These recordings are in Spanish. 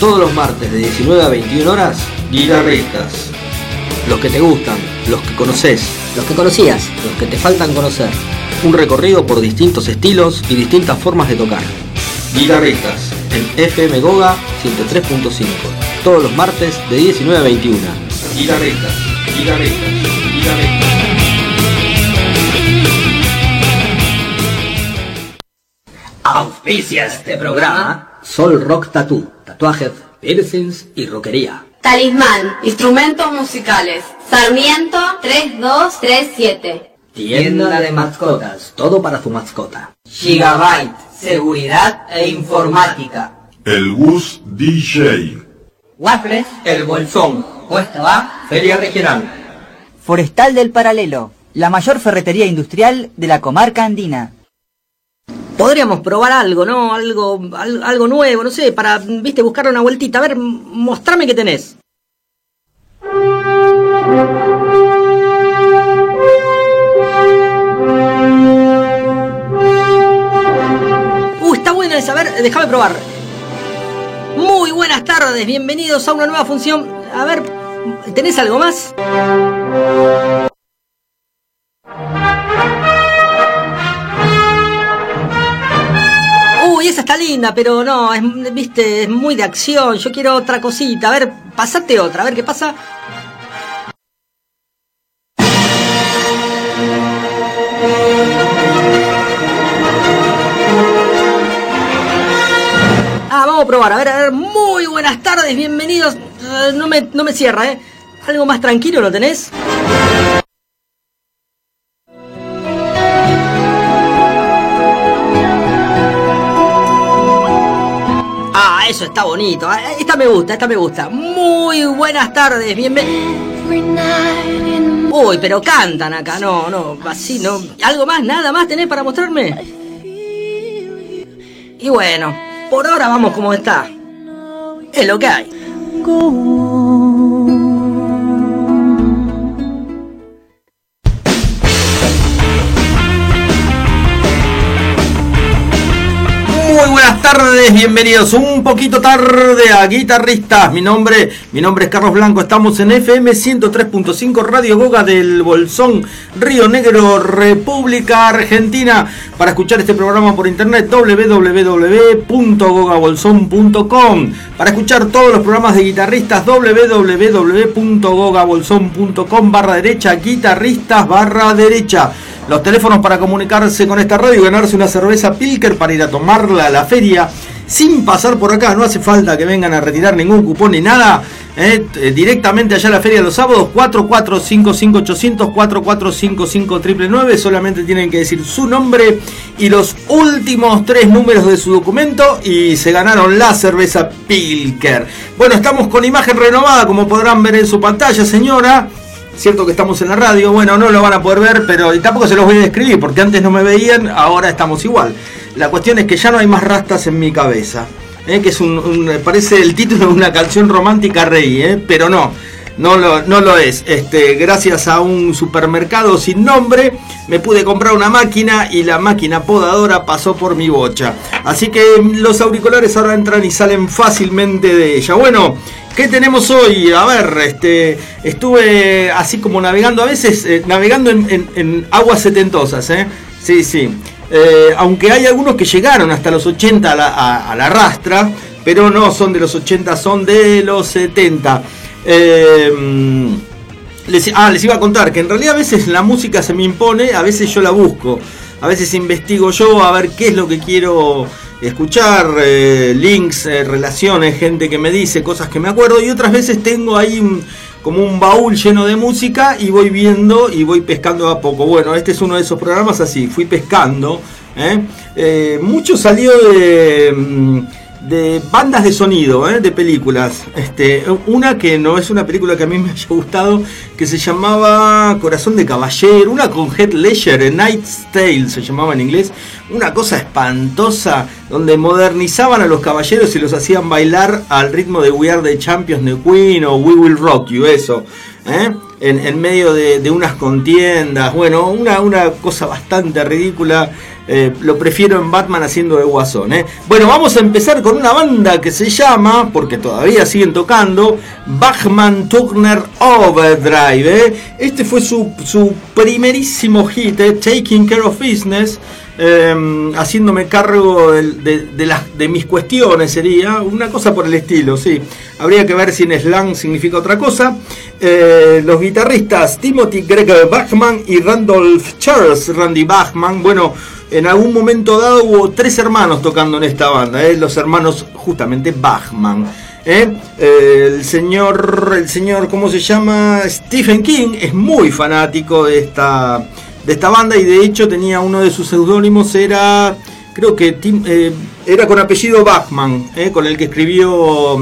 Todos los martes de 19 a 21 horas, Guitarristas. Los que te gustan, los que conoces, los que conocías, los que te faltan conocer. Un recorrido por distintos estilos y distintas formas de tocar. Guitarristas, en FM Goga 103.5. Todos los martes de 19 a 21. Guitarristas, guitarristas, guitarristas. Auspicia este programa Sol Rock Tattoo, tatuajes, piercings y rockería. Talismán, instrumentos musicales, Sarmiento 3237. Tienda de mascotas, todo para su mascota. Gigabyte, seguridad e informática. El Gus DJ. Waffles, El Bolsón. Cuesta Va, Feria Regional. Forestal del Paralelo, la mayor ferretería industrial de la comarca andina. Podríamos probar algo, ¿no? Algo nuevo, no sé, para, viste, buscar una vueltita. A ver, mostrame qué tenés. Está buena esa, a ver, déjame probar. Muy buenas tardes, bienvenidos a una nueva función. A ver, ¿tenés algo más? Uy, esa está linda, pero no, viste, es muy de acción. Yo quiero otra cosita. A ver, pasate otra, a ver qué pasa. Vamos a probar, a ver, muy buenas tardes, bienvenidos. No me cierra, ¿eh? ¿Algo más tranquilo lo tenés? Eso está bonito. Esta me gusta. Muy buenas tardes, bienvenidos. Uy, pero cantan acá, no, así no. ¿Algo más, nada más tenés para mostrarme? Y bueno, por ahora vamos como está. Es lo que hay. Muy buenas tardes, bienvenidos un poquito tarde a Guitarristas. Mi nombre es Carlos Blanco, estamos en FM 103.5 Radio Goga del Bolsón, Río Negro, República Argentina. Para escuchar este programa por internet, www.gogabolson.com. Para escuchar todos los programas de Guitarristas, www.gogabolson.com/derecha, guitarristas/derecha. Los teléfonos para comunicarse con esta radio y ganarse una cerveza Pilker para ir a tomarla a la feria sin pasar por acá. No hace falta que vengan a retirar ningún cupón ni nada. Directamente allá a la feria los sábados, 4455-800, 4455-999. Solamente tienen que decir su nombre y los últimos 3 números de su documento y se ganaron la cerveza Pilker. Bueno, estamos con imagen renovada, como podrán ver en su pantalla, señora. Cierto que estamos en la radio, bueno, no lo van a poder ver, pero tampoco se los voy a describir, porque antes no me veían, ahora estamos igual. La cuestión es que ya no hay más rastas en mi cabeza, que es parece el título de una canción romántica rey, pero no lo es. Gracias a un supermercado sin nombre, me pude comprar una máquina y la máquina podadora pasó por mi bocha. Así que los auriculares ahora entran y salen fácilmente de ella. Bueno, ¿qué tenemos hoy? A ver, estuve así como navegando, a veces navegando en aguas setentosas, Sí. Aunque hay algunos que llegaron hasta los 80 a la rastra, pero no son de los 80, son de los 70. Les iba a contar que en realidad a veces la música se me impone, a veces yo la busco, a veces investigo yo a ver qué es lo que quiero escuchar, links, relaciones, gente que me dice cosas que me acuerdo, y otras veces tengo ahí como un baúl lleno de música y voy viendo y voy pescando a poco. Bueno, este es uno de esos programas así, fui pescando, mucho salió de bandas de sonido, de películas. Una que no es una película que a mí me haya gustado, que se llamaba Corazón de Caballero, una con Heath Ledger, Knight's Tale se llamaba en inglés, una cosa espantosa, donde modernizaban a los caballeros y los hacían bailar al ritmo de We Are the Champions de Queen o We Will Rock You, eso, en medio de unas contiendas. Bueno, una cosa bastante ridícula. Lo prefiero en Batman haciendo de Guasón. Bueno, vamos a empezar con una banda que se llama, porque todavía siguen tocando, Bachman Turner Overdrive. Este fue su primerísimo hit, Taking Care of Business. Haciéndome cargo de mis cuestiones, sería una cosa por el estilo, sí. Habría que ver si en slang significa otra cosa. Los guitarristas Timothy Greg Bachman y Randolph Charles Randy Bachman. Bueno, en algún momento dado hubo 3 hermanos tocando en esta banda, los hermanos justamente Bachman. El señor, ¿cómo se llama? Stephen King es muy fanático de esta banda, y de hecho tenía uno de sus seudónimos, creo que era con apellido Bachman, con el que escribió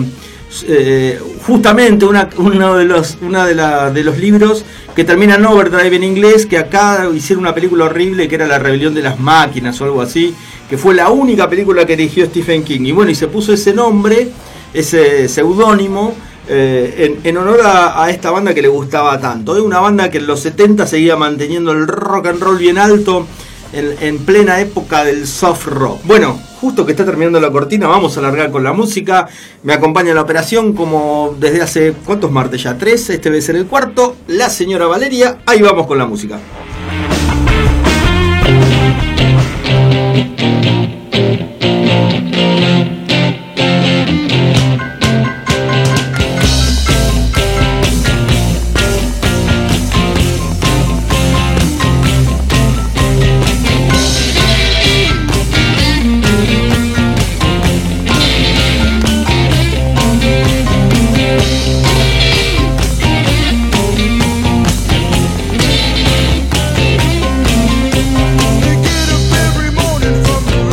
justamente uno de los libros que termina en Overdrive en inglés, que acá hicieron una película horrible que era La Rebelión de las Máquinas o algo así, que fue la única película que dirigió Stephen King, y bueno, y se puso ese nombre, ese seudónimo, en honor a esta banda que le gustaba tanto. Es una banda que en los 70 seguía manteniendo el rock and roll bien alto, en plena época del soft rock. Bueno, justo que está terminando la cortina, vamos a alargar con la música. Me acompaña en la operación como desde hace, ¿cuántos martes ya? 3, este debe ser el 4, la señora Valeria. Ahí vamos con la música. From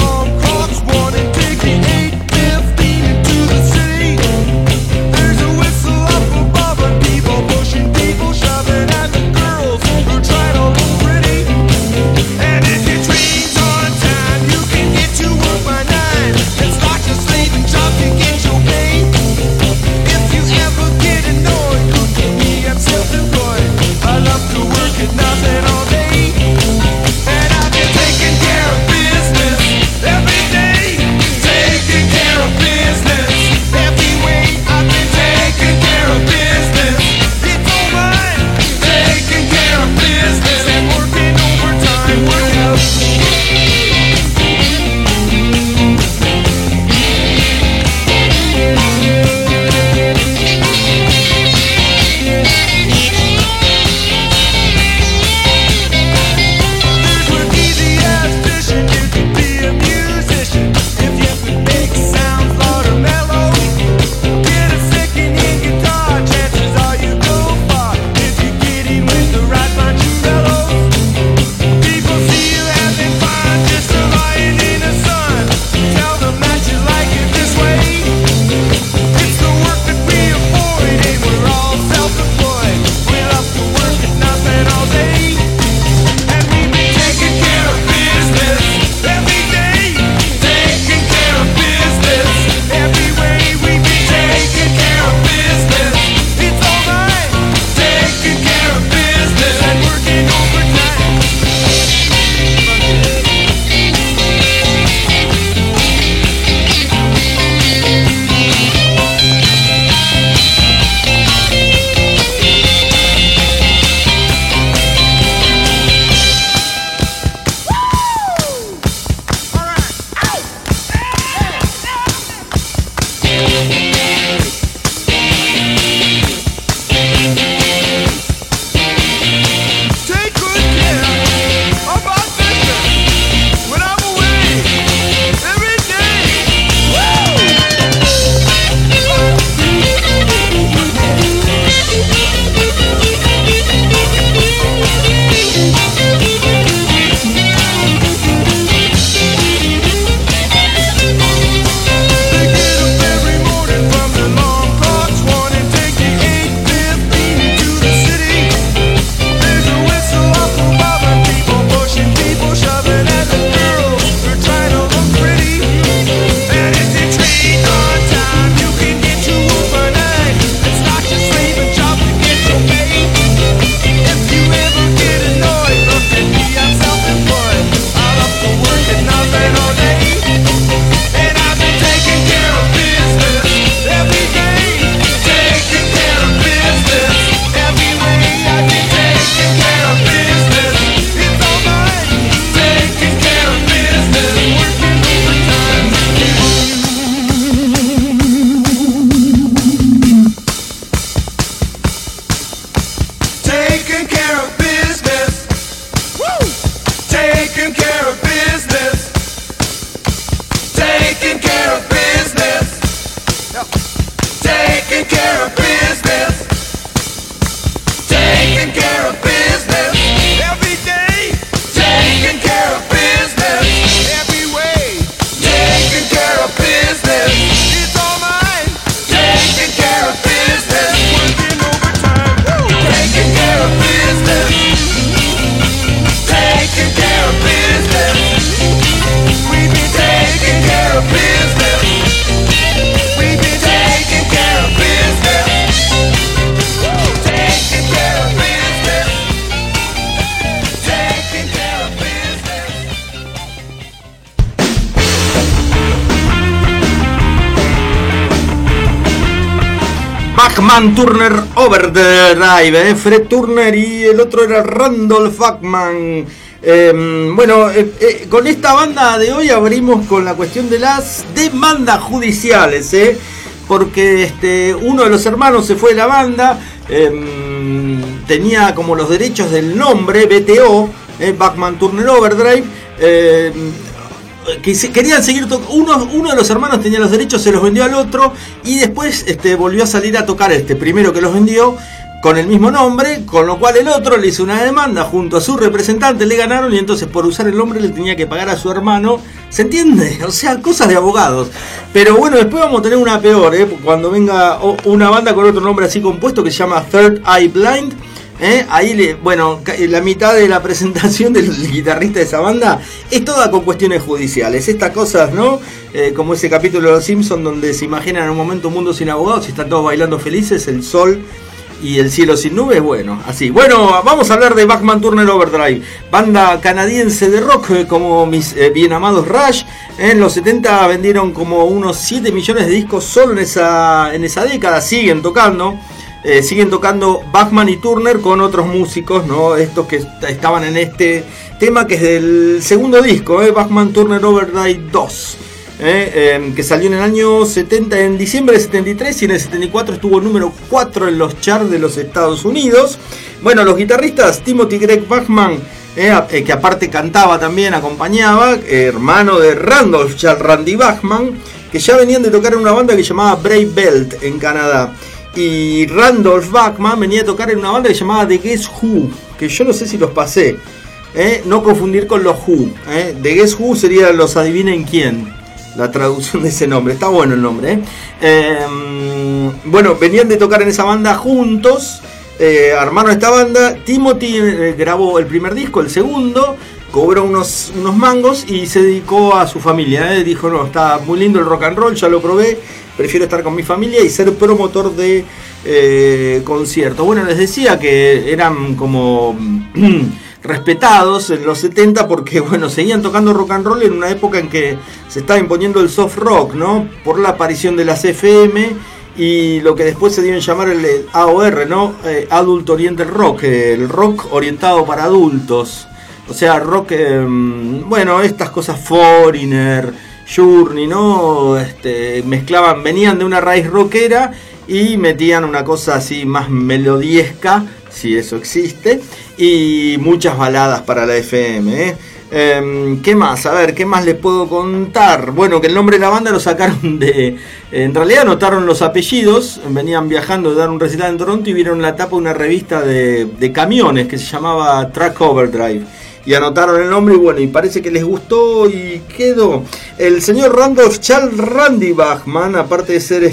Bachman Turner Overdrive, Fred Turner y el otro era Randolph Bachman. Con esta banda de hoy abrimos con la cuestión de las demandas judiciales, porque uno de los hermanos se fue de la banda, tenía como los derechos del nombre BTO, Bachman Turner Overdrive, que querían seguir uno de los hermanos tenía los derechos, se los vendió al otro y después volvió a salir a tocar primero que los vendió con el mismo nombre, con lo cual el otro le hizo una demanda junto a su representante, le ganaron y entonces por usar el nombre le tenía que pagar a su hermano. ¿Se entiende? O sea, cosas de abogados. Pero bueno, después vamos a tener una peor, cuando venga una banda con otro nombre así compuesto que se llama Third Eye Blind. Ahí la mitad de la presentación del guitarrista de esa banda es toda con cuestiones judiciales. Estas cosas, ¿no? Como ese capítulo de Los Simpsons donde se imaginan en un momento un mundo sin abogados y están todos bailando felices, el sol y el cielo sin nubes, bueno, así. Bueno, vamos a hablar de Bachman Turner Overdrive, banda canadiense de rock, como mis bien amados Rush. En los 70 vendieron como unos 7 millones de discos solo en esa década. Siguen tocando Bachman y Turner con otros músicos, ¿no? Estos que estaban en este tema que es del segundo disco, Bachman Turner Overdrive 2. Que salió en el año 70, en diciembre de 73, y en el 74 estuvo número 4 en los charts de los Estados Unidos. Bueno, los guitarristas Timothy Greg Bachman, que aparte cantaba también, acompañaba, hermano de Randolph Charles Randy Bachman, que ya venían de tocar en una banda que se llamaba Brave Belt en Canadá. Y Randolph Bachman venía a tocar en una banda que se llamaba The Guess Who, que yo no sé si los pasé, no confundir con los Who. The Guess Who sería los adivinen quién, la traducción de ese nombre. Está bueno el nombre. Bueno, venían de tocar en esa banda juntos, armaron esta banda. Timothy grabó el primer disco, el segundo cobró unos mangos y se dedicó a su familia. Dijo, no, está muy lindo el rock and roll, ya lo probé, prefiero estar con mi familia y ser promotor de conciertos. Bueno, les decía que eran como respetados en los 70 porque, bueno, seguían tocando rock and roll en una época en que se estaba imponiendo el soft rock, ¿no? Por la aparición de las FM y lo que después se dio en llamar el AOR, ¿no? Adult Oriented Rock, el rock orientado para adultos. O sea, rock, estas cosas Foreigner, Journey, ¿no? Mezclaban, venían de una raíz rockera y metían una cosa así más melodiesca, si eso existe, y muchas baladas para la FM. ¿Qué más? A ver, ¿qué más les puedo contar? Bueno, que el nombre de la banda lo sacaron en realidad anotaron los apellidos, venían viajando de dar un recital en Toronto y vieron la tapa de una revista de camiones que se llamaba Truck Overdrive. Y anotaron el nombre y bueno, y parece que les gustó y quedó. El señor Randolph Charles Randy Bachman, aparte de ser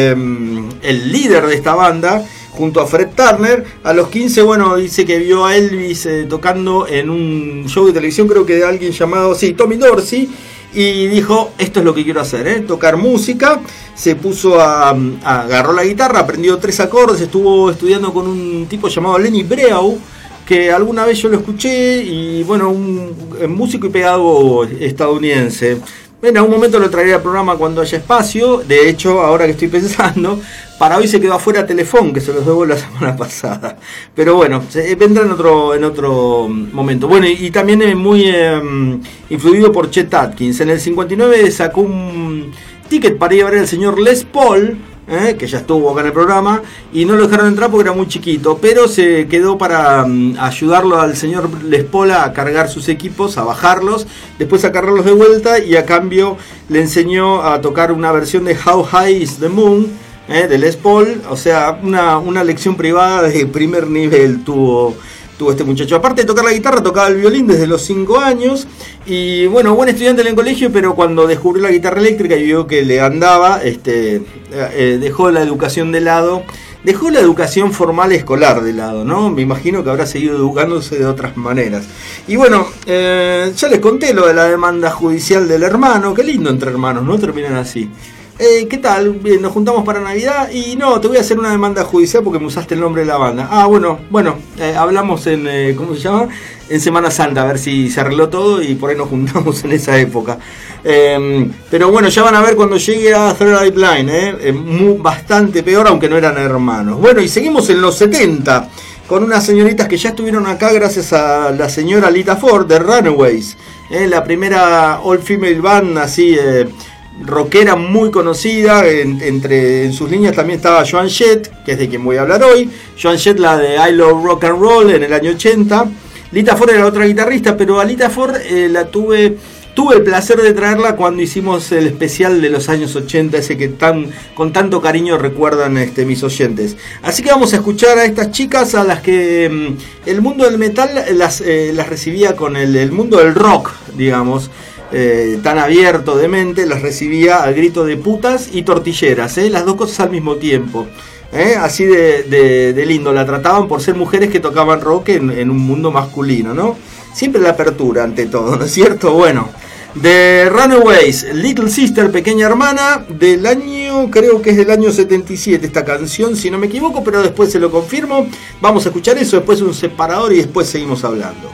el líder de esta banda, junto a Fred Turner, a los 15, bueno, dice que vio a Elvis tocando en un show de televisión, creo que de alguien llamado, Tommy Dorsey, y dijo, esto es lo que quiero hacer, tocar música. Se puso agarró la guitarra, aprendió 3 acordes, estuvo estudiando con un tipo llamado Lenny Breau, que alguna vez yo lo escuché, y bueno, un músico y pedagogo estadounidense. En algún momento lo traeré al programa cuando haya espacio. De hecho, ahora que estoy pensando, para hoy se quedó afuera Telefón, que se los debo la semana pasada. Pero bueno, vendrá en otro momento. Bueno, y también es muy influido por Chet Atkins. En el 59 sacó un ticket para ir a ver al señor Les Paul, que ya estuvo acá en el programa, y no lo dejaron entrar porque era muy chiquito, pero se quedó para ayudarlo al señor Les Paul a cargar sus equipos, a bajarlos, después a cargarlos de vuelta, y a cambio le enseñó a tocar una versión de How High is the Moon, de Les Paul. O sea, una lección privada de primer nivel tuvo este muchacho. Aparte de tocar la guitarra, tocaba el violín desde los 5 años. Y bueno, buen estudiante en el colegio, pero cuando descubrió la guitarra eléctrica y vio que le andaba, dejó la educación de lado. Dejó la educación formal escolar de lado, ¿no? Me imagino que habrá seguido educándose de otras maneras. Y bueno, ya les conté lo de la demanda judicial del hermano. Qué lindo entre hermanos, ¿no? Terminan así. ¿Qué tal? Bien, nos juntamos para Navidad y no, te voy a hacer una demanda judicial porque me usaste el nombre de la banda. Ah, bueno, hablamos en, ¿cómo se llama? En Semana Santa, a ver si se arregló todo y por ahí nos juntamos en esa época. Pero bueno, ya van a ver cuando llegue a Third Eye Blind, bastante peor, aunque no eran hermanos. Bueno, y seguimos en los 70 con unas señoritas que ya estuvieron acá gracias a la señora Lita Ford de Runaways, la primera all-female band así rockera muy conocida. En sus líneas también estaba Joan Jett, que es de quien voy a hablar hoy. Joan Jett, la de I Love Rock and Roll en el año 80. Lita Ford era otra guitarrista, pero a Lita Ford tuve el placer de traerla cuando hicimos el especial de los años 80, ese que con tanto cariño recuerdan mis oyentes. Así que vamos a escuchar a estas chicas a las que el mundo del metal las recibía con el mundo del rock, digamos, tan abierto de mente, las recibía al grito de putas y tortilleras, las dos cosas al mismo tiempo. Así de lindo la trataban por ser mujeres que tocaban rock en un mundo masculino, ¿no? Siempre la apertura ante todo, ¿no es cierto? Bueno, de Runaways, Little Sister, pequeña hermana, del año, creo que es del año 77 esta canción, si no me equivoco, pero después se lo confirmo. Vamos a escuchar eso, después un separador y después seguimos hablando.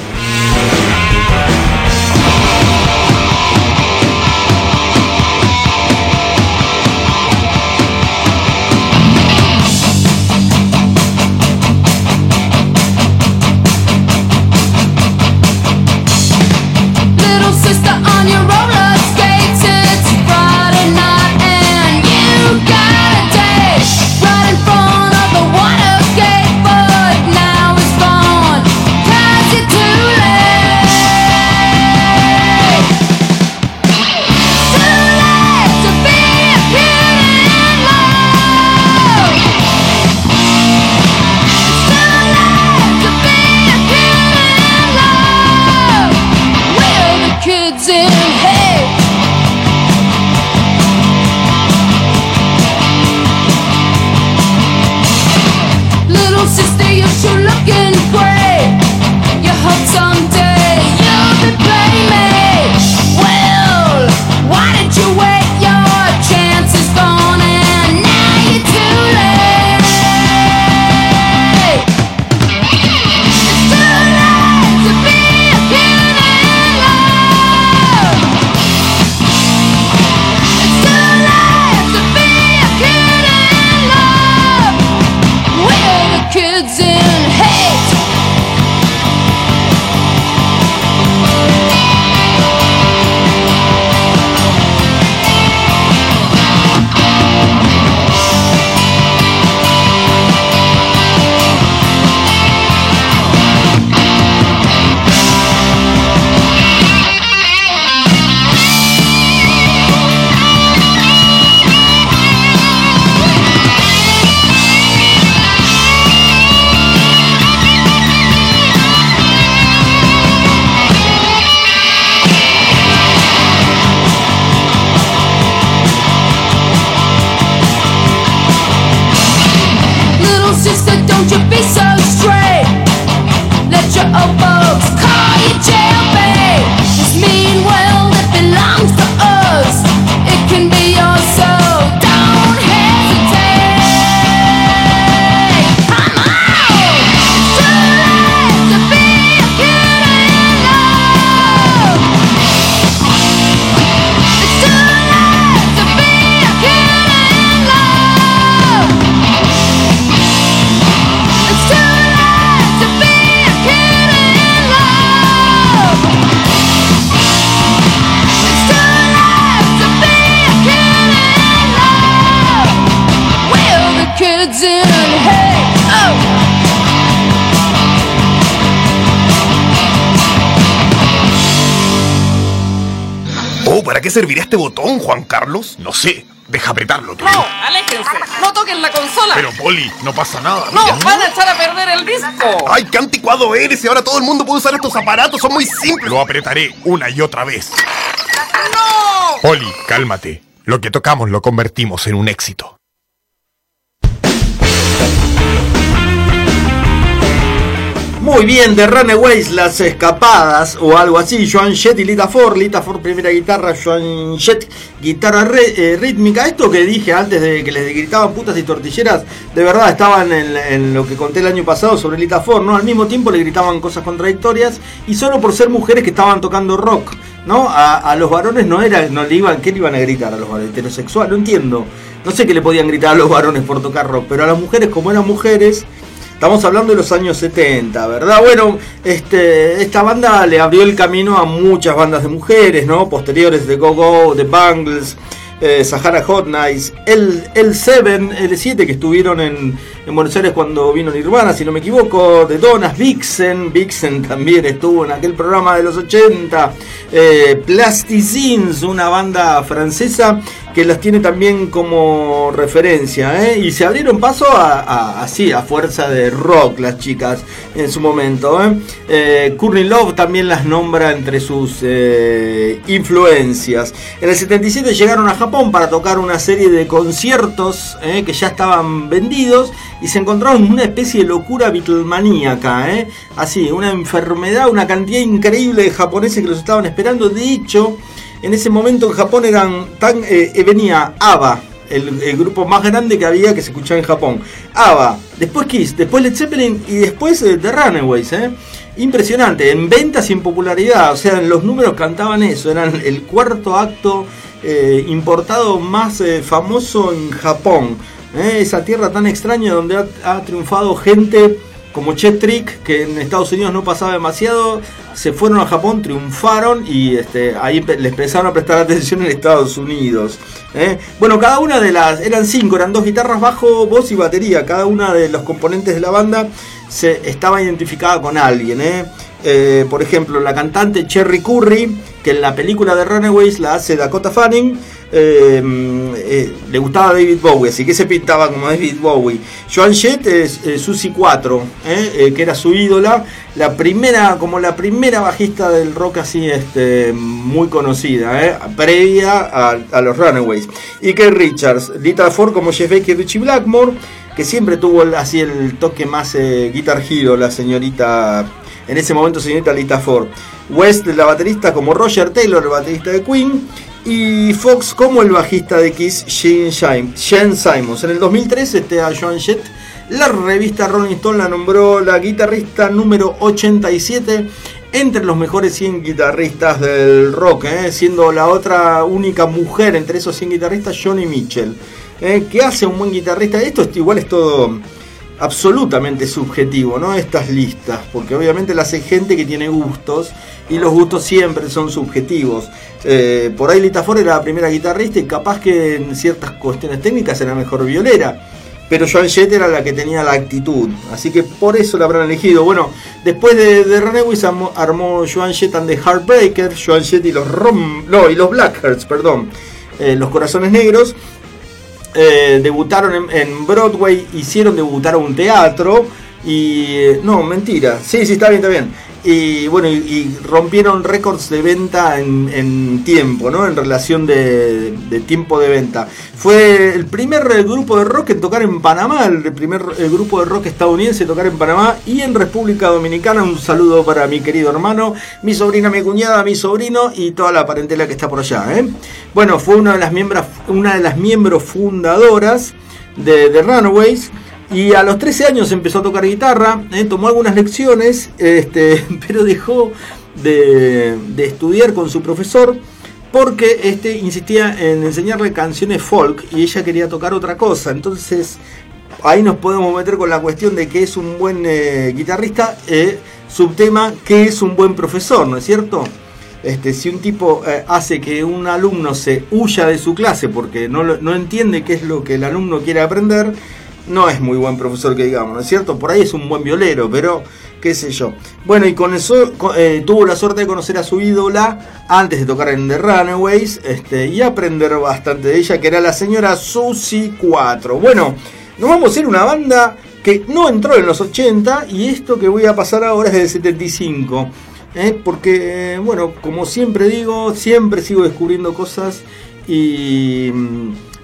¿Para qué servirá este botón, Juan Carlos? No sé, deja apretarlo tú. No, aléjense, no toquen la consola. Pero Poli, no pasa nada. No, van a echar a perder el disco. Ay, qué anticuado eres y ahora todo el mundo puede usar estos aparatos, son muy simples. Lo apretaré una y otra vez. ¡No! Poli, cálmate. Lo que tocamos lo convertimos en un éxito. Muy bien, The Runaways, Las Escapadas o algo así. Joan Jett y Lita Ford primera guitarra, Joan Jett guitarra rítmica. Esto que dije antes de que les gritaban putas y tortilleras, de verdad estaban en lo que conté el año pasado sobre Lita Ford, ¿no? Al mismo tiempo le gritaban cosas contradictorias y solo por ser mujeres que estaban tocando rock, ¿no? A los varones ¿qué le iban a gritar a los varones? Heterosexual, no entiendo. No sé qué le podían gritar a los varones por tocar rock, pero a las mujeres, como eran mujeres. Estamos hablando de los años 70, ¿verdad? Bueno, esta banda le abrió el camino a muchas bandas de mujeres, ¿no? Posteriores, de Go-Go, The Bangles, Sahara Hot Nights, L7, que estuvieron en Buenos Aires cuando vino Nirvana, si no me equivoco, The Donas, Vixen también estuvo en aquel programa de los 80, Plasticines, una banda francesa que las tiene también como referencia, y se abrieron paso así, a fuerza de rock las chicas en su momento. Courtney Love también las nombra entre sus influencias. En el 77 llegaron a Japón para tocar una serie de conciertos que ya estaban vendidos y se encontraron en una especie de locura beatlemaníaca, así, una enfermedad, una cantidad increíble de japoneses que los estaban esperando. De hecho, en ese momento en Japón venía ABBA, el grupo más grande que había que se escuchaba en Japón. ABBA, después Kiss, después Led Zeppelin y después The Runaways. Impresionante, en ventas y en popularidad, o sea, en los números cantaban eso, eran el cuarto acto importado más famoso en Japón. Esa tierra tan extraña donde ha triunfado gente como Chet Trick, que en Estados Unidos no pasaba demasiado, se fueron a Japón, triunfaron y ahí les empezaron a prestar atención en Estados Unidos. Bueno, cada una de eran 5, eran 2 guitarras, bajo, voz y batería. Cada una de los componentes de la banda estaba identificada con alguien. Por ejemplo, la cantante Cherry Curry, que en la película de Runaways la hace Dakota Fanning, le gustaba David Bowie, así que se pintaba como David Bowie. Joan Jett es Susie 4, que era su ídola, la primera bajista del rock así, muy conocida, previa a los Runaways. Y Keith Richards, Lita Ford como Jeff Beck y Richie Blackmore, que siempre tuvo así el toque más Guitar Hero, la señorita, en ese momento señorita Lita Ford. West, la baterista, como Roger Taylor, el baterista de Queen. Y Fox como el bajista de Kiss, Gene Simmons. En el 2003 a Joan Jett, la revista Rolling Stone la nombró la guitarrista número 87 entre los mejores 100 guitarristas del rock, siendo la otra única mujer entre esos 100 guitarristas Joni Mitchell. ¿Qué hace un buen guitarrista? Esto igual es todo absolutamente subjetivo, ¿no? Estas listas, porque obviamente las hace gente que tiene gustos y los gustos siempre son subjetivos. Por ahí Lita Ford era la primera guitarrista y capaz que en ciertas cuestiones técnicas era mejor violera, pero Joan Jett era la que tenía la actitud, así que por eso la habrán elegido. Bueno, después de Runaways armó Joan Jett and the Heartbreakers, Joan Jett y los Blackhearts, los Corazones Negros. Debutaron en Broadway, debutar a un teatro y no, mentira, sí, está bien, y bueno, y rompieron récords de venta en tiempo, ¿no? En relación de tiempo de venta. Fue el primer grupo de rock en tocar en Panamá, el primer grupo de rock estadounidense en tocar en Panamá y en República Dominicana. Un saludo para mi querido hermano, mi sobrina, mi cuñada, mi sobrino y toda la parentela que está por allá. Bueno, fue una de las miembros fundadoras de Runaways. Y a los 13 años empezó a tocar guitarra, tomó algunas lecciones, pero dejó de estudiar con su profesor porque insistía en enseñarle canciones folk y ella quería tocar otra cosa. Entonces ahí nos podemos meter con la cuestión de qué es un buen guitarrista, subtema qué es un buen profesor, ¿no es cierto? Si un tipo hace que un alumno se huya de su clase porque no entiende qué es lo que el alumno quiere aprender, no es muy buen profesor que digamos, ¿no es cierto? Por ahí es un buen violero, pero qué sé yo. Bueno, y con eso tuvo la suerte de conocer a su ídola antes de tocar en The Runaways y aprender bastante de ella, que era la señora Susie 4. Bueno, nos vamos a ir una banda que no entró en los 80 y esto que voy a pasar ahora es del 75. Porque, bueno, como siempre digo, siempre sigo descubriendo cosas y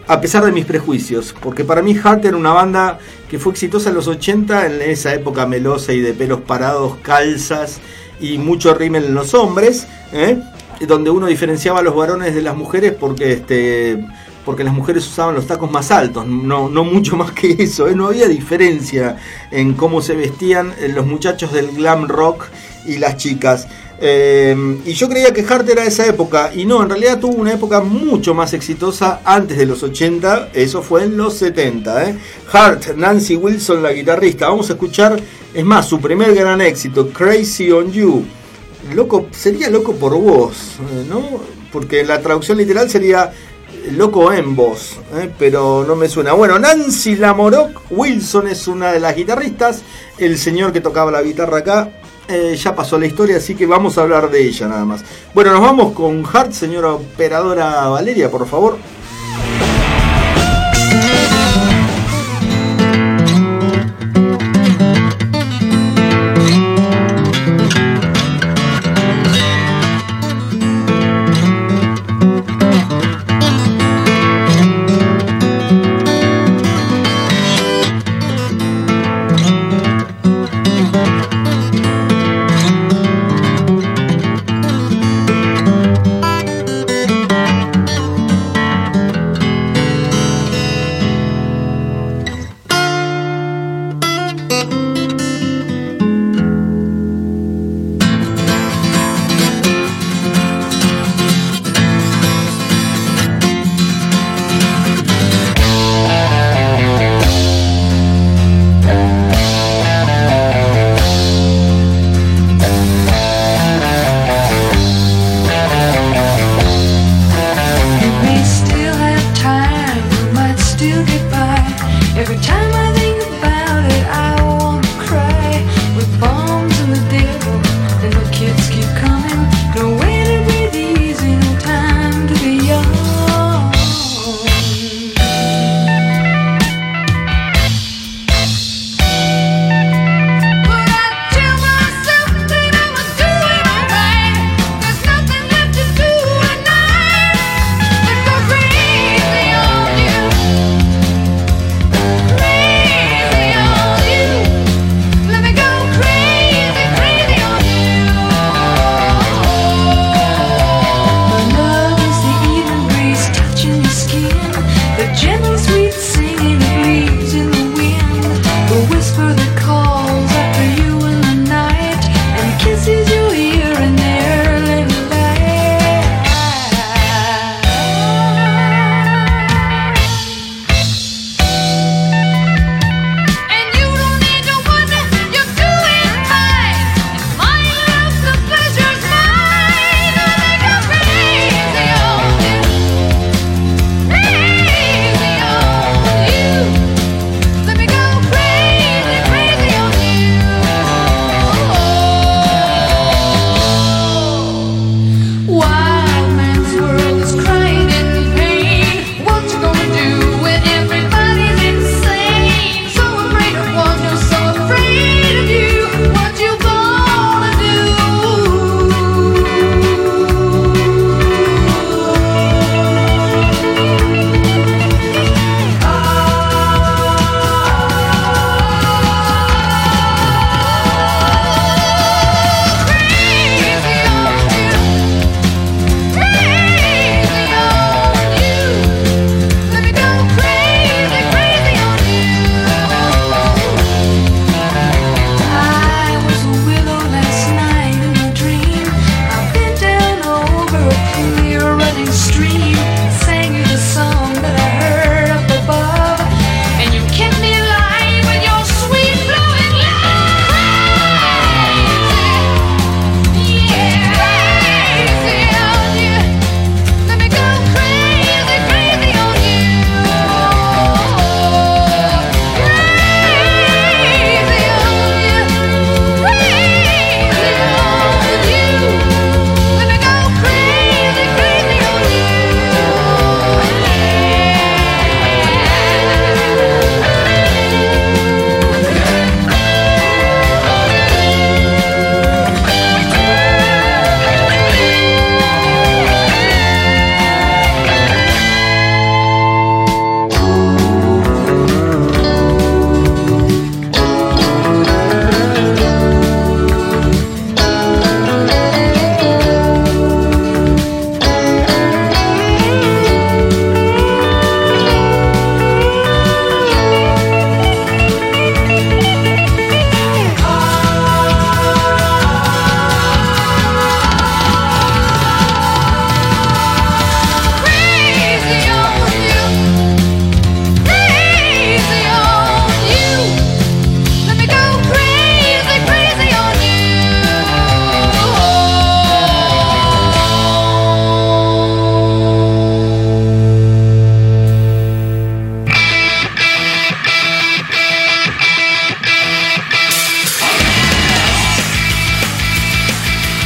a pesar de mis prejuicios, porque para mí Heart era una banda que fue exitosa en los 80, en esa época melosa y de pelos parados, calzas y mucho rímel en los hombres, donde uno diferenciaba a los varones de las mujeres porque las mujeres usaban los tacos más altos, no mucho más que eso, no había diferencia en cómo se vestían los muchachos del glam rock y las chicas. Y yo creía que Heart era de esa época, y no, en realidad tuvo una época mucho más exitosa antes de los 80, eso fue en los 70. Heart, Nancy Wilson, la guitarrista. Vamos a escuchar, es más, su primer gran éxito, Crazy on You. Sería loco por vos, ¿no? Porque la traducción literal sería loco en vos, pero no me suena. Bueno, Nancy Lamoureux Wilson es una de las guitarristas, el señor que tocaba la guitarra acá ya pasó la historia, así que vamos a hablar de ella nada más. Bueno, nos vamos con Heart, señora operadora Valeria, por favor.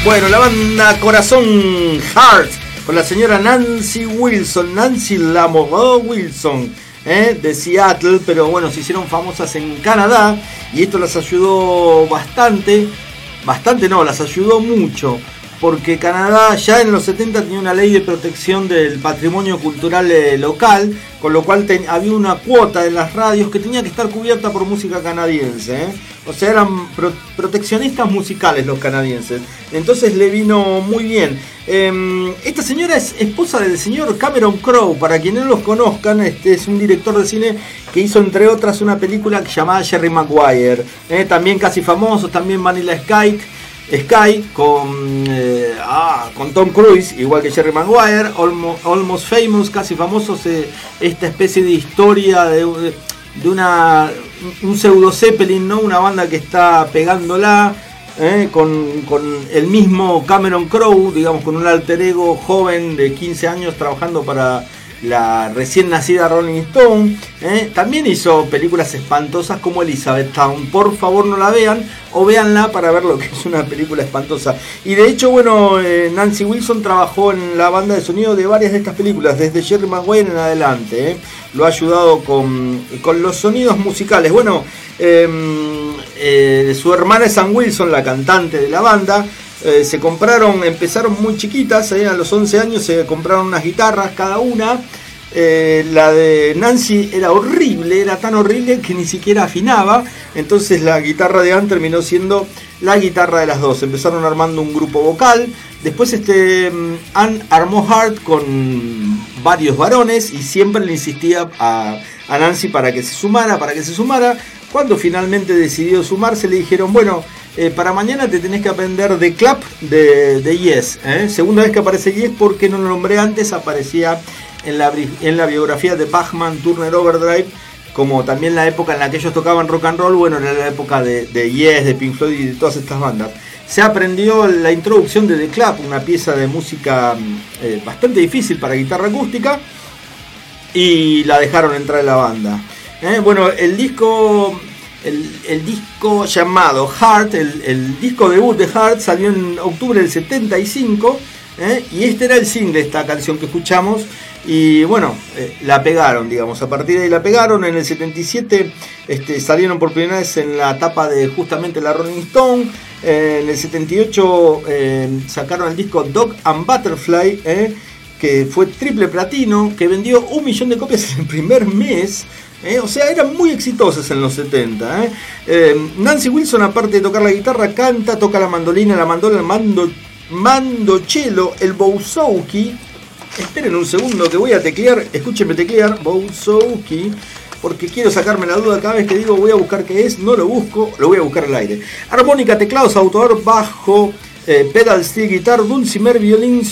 Bueno, la banda Corazón Heart con la señora Nancy Wilson, Nancy Lamoureux Wilson, de Seattle, pero bueno, se hicieron famosas en Canadá y esto las ayudó bastante no, las ayudó mucho, porque Canadá ya en los 70 tenía una ley de protección del patrimonio cultural local, con lo cual había una cuota en las radios que tenía que estar cubierta por música canadiense, O sea, eran proteccionistas musicales los canadienses, entonces le vino muy bien. Esta señora es esposa del señor Cameron Crowe, para quienes no los conozcan, es un director de cine que hizo entre otras una película llamada Jerry Maguire, también Casi Famosos, también Vanilla Sky con Tom Cruise, igual que Jerry Maguire, Almost Famous, Casi Famosos, esta especie de historia de un pseudo Zeppelin, ¿no? Una banda que está pegándola, con el mismo Cameron Crowe, digamos, con un alter ego joven de 15 años trabajando para la recién nacida Rolling Stone. También hizo películas espantosas como Elizabethtown. Por favor, no la vean, o véanla para ver lo que es una película espantosa. Y de hecho, bueno, Nancy Wilson trabajó en la banda de sonido de varias de estas películas, desde Jerry Maguire en adelante. Lo ha ayudado con los sonidos musicales. Bueno, su hermana es Ann Wilson, la cantante de la banda. Empezaron muy chiquitas, a los 11 años se compraron unas guitarras cada una. La de Nancy era horrible, era tan horrible que ni siquiera afinaba. Entonces la guitarra de Ann terminó siendo la guitarra de las dos. Empezaron armando un grupo vocal. Después Ann armó Heart con varios varones y siempre le insistía a Nancy para que se sumara. Cuando finalmente decidió sumarse, le dijeron, bueno, para mañana te tenés que aprender The Clap de Yes. Segunda vez que aparece Yes, porque no lo nombré antes, aparecía en la biografía de Bachman Turner Overdrive, como también la época en la que ellos tocaban rock and roll. Bueno, era la época de Yes, de Pink Floyd y de todas estas bandas. Se aprendió la introducción de The Clap, una pieza de música bastante difícil para guitarra acústica, y la dejaron entrar en la banda. Bueno, el disco llamado Heart, el disco debut de Heart, salió en octubre del 75, y este era el single, esta canción que escuchamos, y bueno, la pegaron, digamos, a partir de ahí la pegaron. En el 77 salieron por primera vez en la tapa de justamente la Rolling Stone. En el 78 sacaron el disco Dog and Butterfly, que fue triple platino, que vendió 1 millón de copias en el primer mes. O sea, eran muy exitosas en los 70. Nancy Wilson, aparte de tocar la guitarra, canta, toca la mandolina, la mandola, el mandolcello, el bouzouki. Esperen un segundo que voy a teclear, escúchenme teclear, bouzouki, porque quiero sacarme la duda cada vez que digo voy a buscar qué es, no lo busco, lo voy a buscar al aire. Armónica, teclados, autoar, bajo, pedal steel guitar, dulcimer, violín,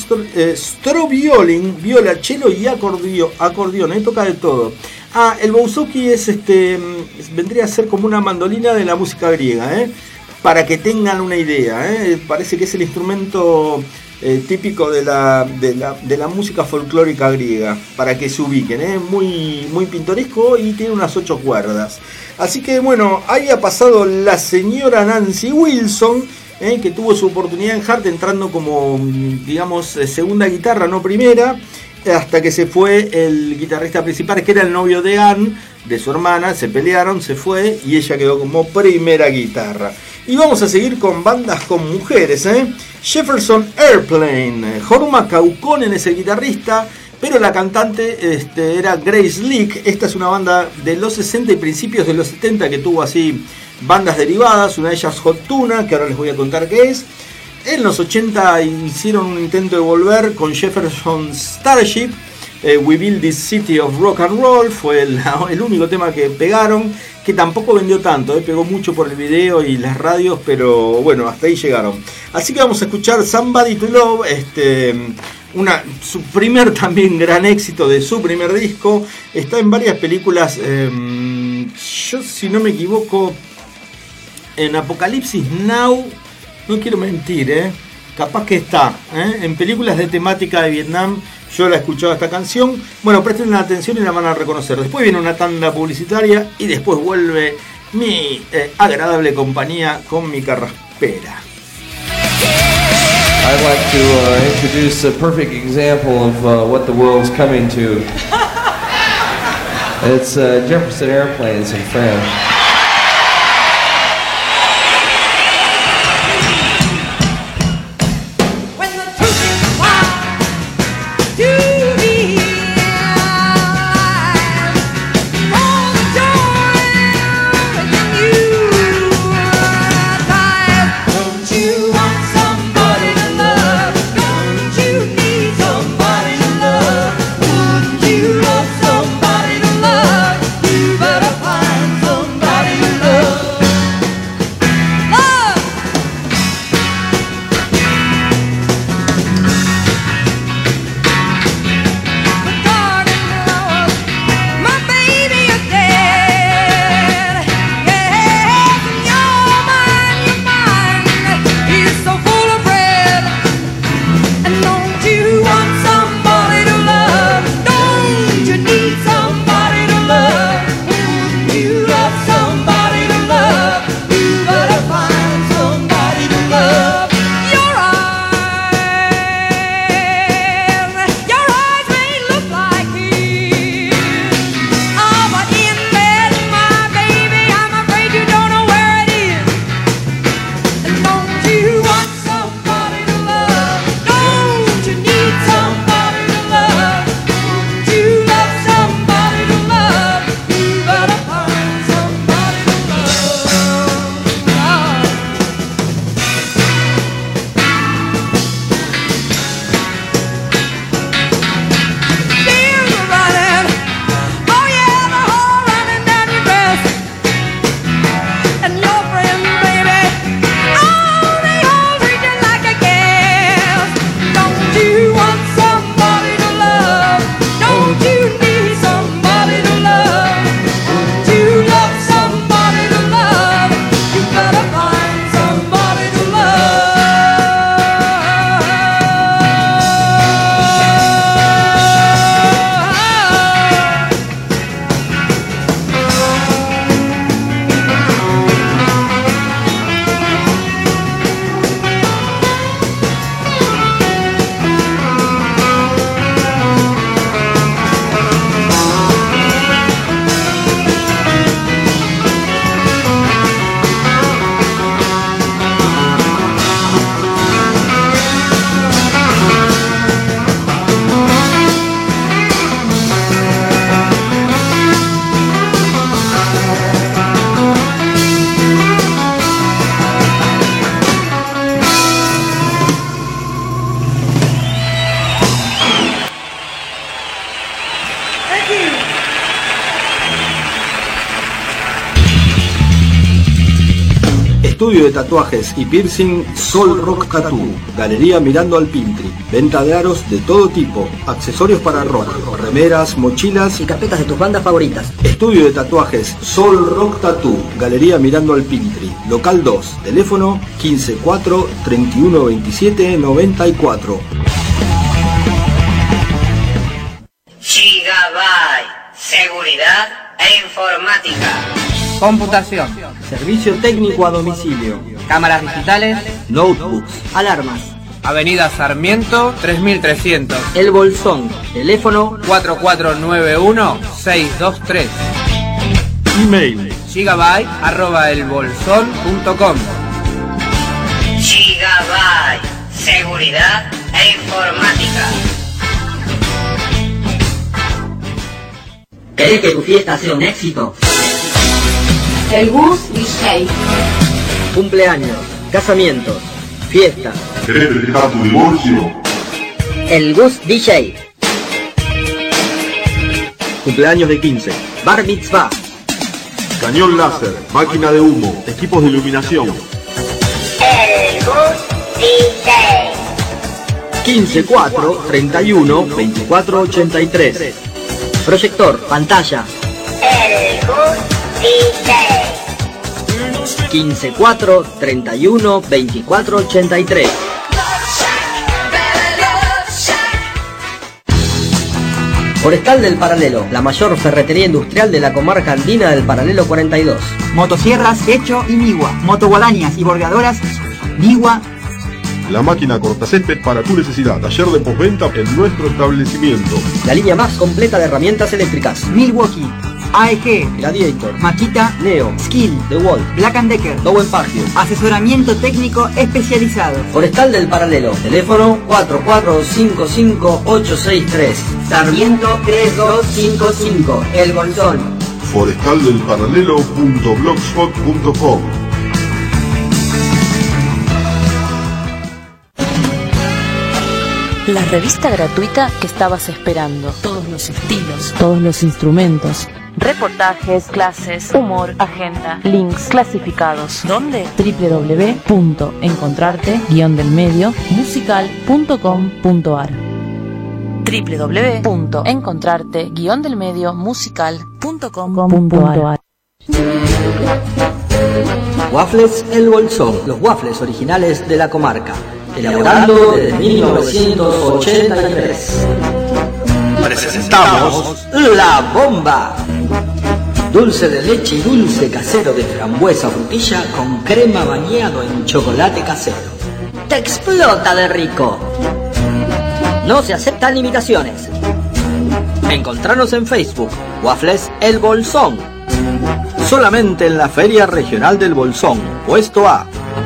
stroviolín, viola, cello y acordeón, toca de todo. El bouzouki vendría a ser como una mandolina de la música griega, para que tengan una idea, parece que es el instrumento típico de la música folclórica griega, para que se ubiquen, muy, muy pintoresco, y tiene unas 8 cuerdas. Así que bueno, ahí ha pasado la señora Nancy Wilson, que tuvo su oportunidad en Heart entrando como, digamos, segunda guitarra, no primera, hasta que se fue el guitarrista principal, que era el novio de Ann, de su hermana. Se pelearon, se fue y ella quedó como primera guitarra. Y vamos a seguir con bandas con mujeres, Jefferson Airplane. Jorma Kaukonen es el guitarrista, pero la cantante era Grace Leak. Esta es una banda de los 60 y principios de los 70 que tuvo así bandas derivadas, una de ellas Hot Tuna, que ahora les voy a contar qué es. En los 80 hicieron un intento de volver con Jefferson Starship. We Build This City of Rock and Roll fue el único tema que pegaron, que tampoco vendió tanto, pegó mucho por el video y las radios, pero bueno, hasta ahí llegaron. Así que vamos a escuchar Somebody to Love, su primer también gran éxito de su primer disco. Está en varias películas, yo si no me equivoco, en Apocalipsis Now, no quiero mentir, capaz que está, en películas de temática de Vietnam. Yo la he escuchado esta canción. Bueno, presten atención y la van a reconocer. Después viene una tanda publicitaria y después vuelve mi agradable compañía con mi carraspera. I'd like to introduce a perfect example of what the world's coming to. It's Jefferson Airplanes in France. Estudio de tatuajes y piercing Sol Rock Tattoo. Galería mirando al Pintri. Venta de aros de todo tipo. Accesorios para rock, remeras, mochilas y carpetas de tus bandas favoritas. Estudio de tatuajes Sol Rock Tattoo. Galería mirando al Pintri. Local 2. Teléfono 154 31 27 94. Gigabyte. Seguridad e informática. Computación. Servicio técnico a domicilio. Cámaras digitales. Notebooks. Alarmas. Avenida Sarmiento 3300. El Bolsón. Teléfono 4491-623. Email gigabyte@elbolsón.com. Gigabyte. Seguridad e informática. ¿Querés que tu fiesta sea un éxito? El Gus DJ. Cumpleaños, casamientos, fiestas. ¿Querés festejar tu divorcio? El Gus DJ. Cumpleaños de 15. Bar mitzvah. Cañón láser, máquina de humo, equipos de iluminación. El Gus DJ. 15 4 31 24 83. Proyector, pantalla. El Gus DJ. 15 4 31 24 83. Forestal del Paralelo, la mayor ferretería industrial de la comarca andina del Paralelo 42. Motosierras, Hecho y Nigua. Motoguadañas y bordeadoras, Nigua la máquina cortacésped para tu necesidad. Taller de postventa en nuestro establecimiento. La línea más completa de herramientas eléctricas. Milwaukee, AEG, Gladiator, Makita, Leo, Skill, DeWalt, Black & Decker, Dowen Parfield. asesoramiento técnico especializado. Forestal del Paralelo. Teléfono 4455-863. Sarmiento 3255, El Bolsón. forestaldelparalelo.blogspot.com. La revista gratuita que estabas esperando. Todos los estilos, todos los instrumentos. Reportajes, clases, humor, agenda, links clasificados. ¿Dónde? www.encontrarte-delmedio-musical.com.ar www.encontrarte-delmedio-musical.com.ar Waffles El Bolsón. Los waffles originales de la comarca. Elaborando desde 1983. Presentamos La Bomba. Dulce de leche y dulce casero de frambuesa frutilla con crema bañado en chocolate casero. ¡Te explota de rico! No se aceptan imitaciones. Encontranos en Facebook, Waffles El Bolsón. Solamente en la Feria Regional del Bolsón, puesto A.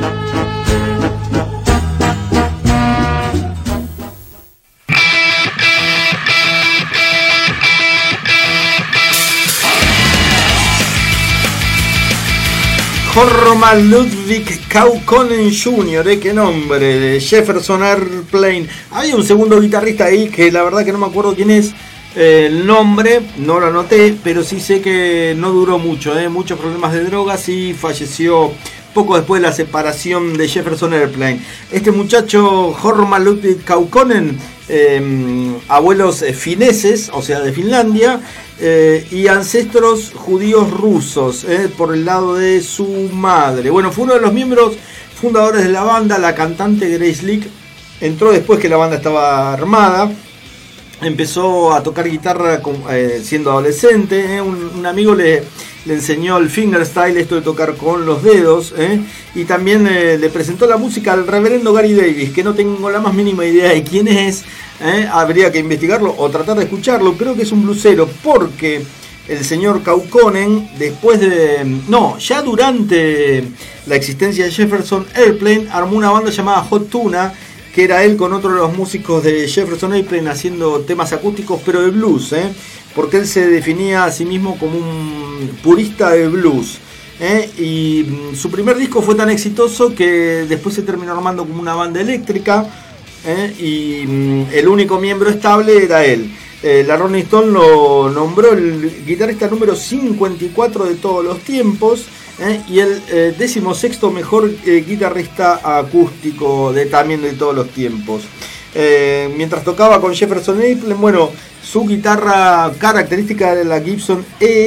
Horman Ludwig Kaukonen Jr., qué nombre, de Jefferson Airplane. Hay un segundo guitarrista ahí que la verdad que no me acuerdo quién es el nombre, no lo anoté, pero sí sé que no duró mucho, muchos problemas de drogas y falleció poco después de la separación de Jefferson Airplane. Este muchacho, Horman Ludwig Kaukonen, abuelos fineses, o sea de Finlandia, y ancestros judíos rusos por el lado de su madre. Bueno, fue uno de los miembros fundadores de la banda. La cantante Grace Lick entró después que la banda estaba armada. Empezó a tocar guitarra siendo adolescente. Un amigo le enseñó el fingerstyle, esto de tocar con los dedos, y también le presentó la música al reverendo Gary Davis, que no tengo la más mínima idea de quién es. Habría que investigarlo o tratar de escucharlo. Creo que es un bluesero, porque el señor Kaukonen, después de... No, ya durante la existencia de Jefferson Airplane, armó una banda llamada Hot Tuna, que era él con otro de los músicos de Jefferson Airplane haciendo temas acústicos, pero de blues, porque él se definía a sí mismo como un purista de blues. Y su primer disco fue tan exitoso que después se terminó armando como una banda eléctrica, y el único miembro estable era él. La Rolling Stone lo nombró el guitarrista número 54 de todos los tiempos, y el 16º mejor guitarrista acústico también de todos los tiempos. Mientras tocaba con Jefferson Airplane, bueno, su guitarra característica era la Gibson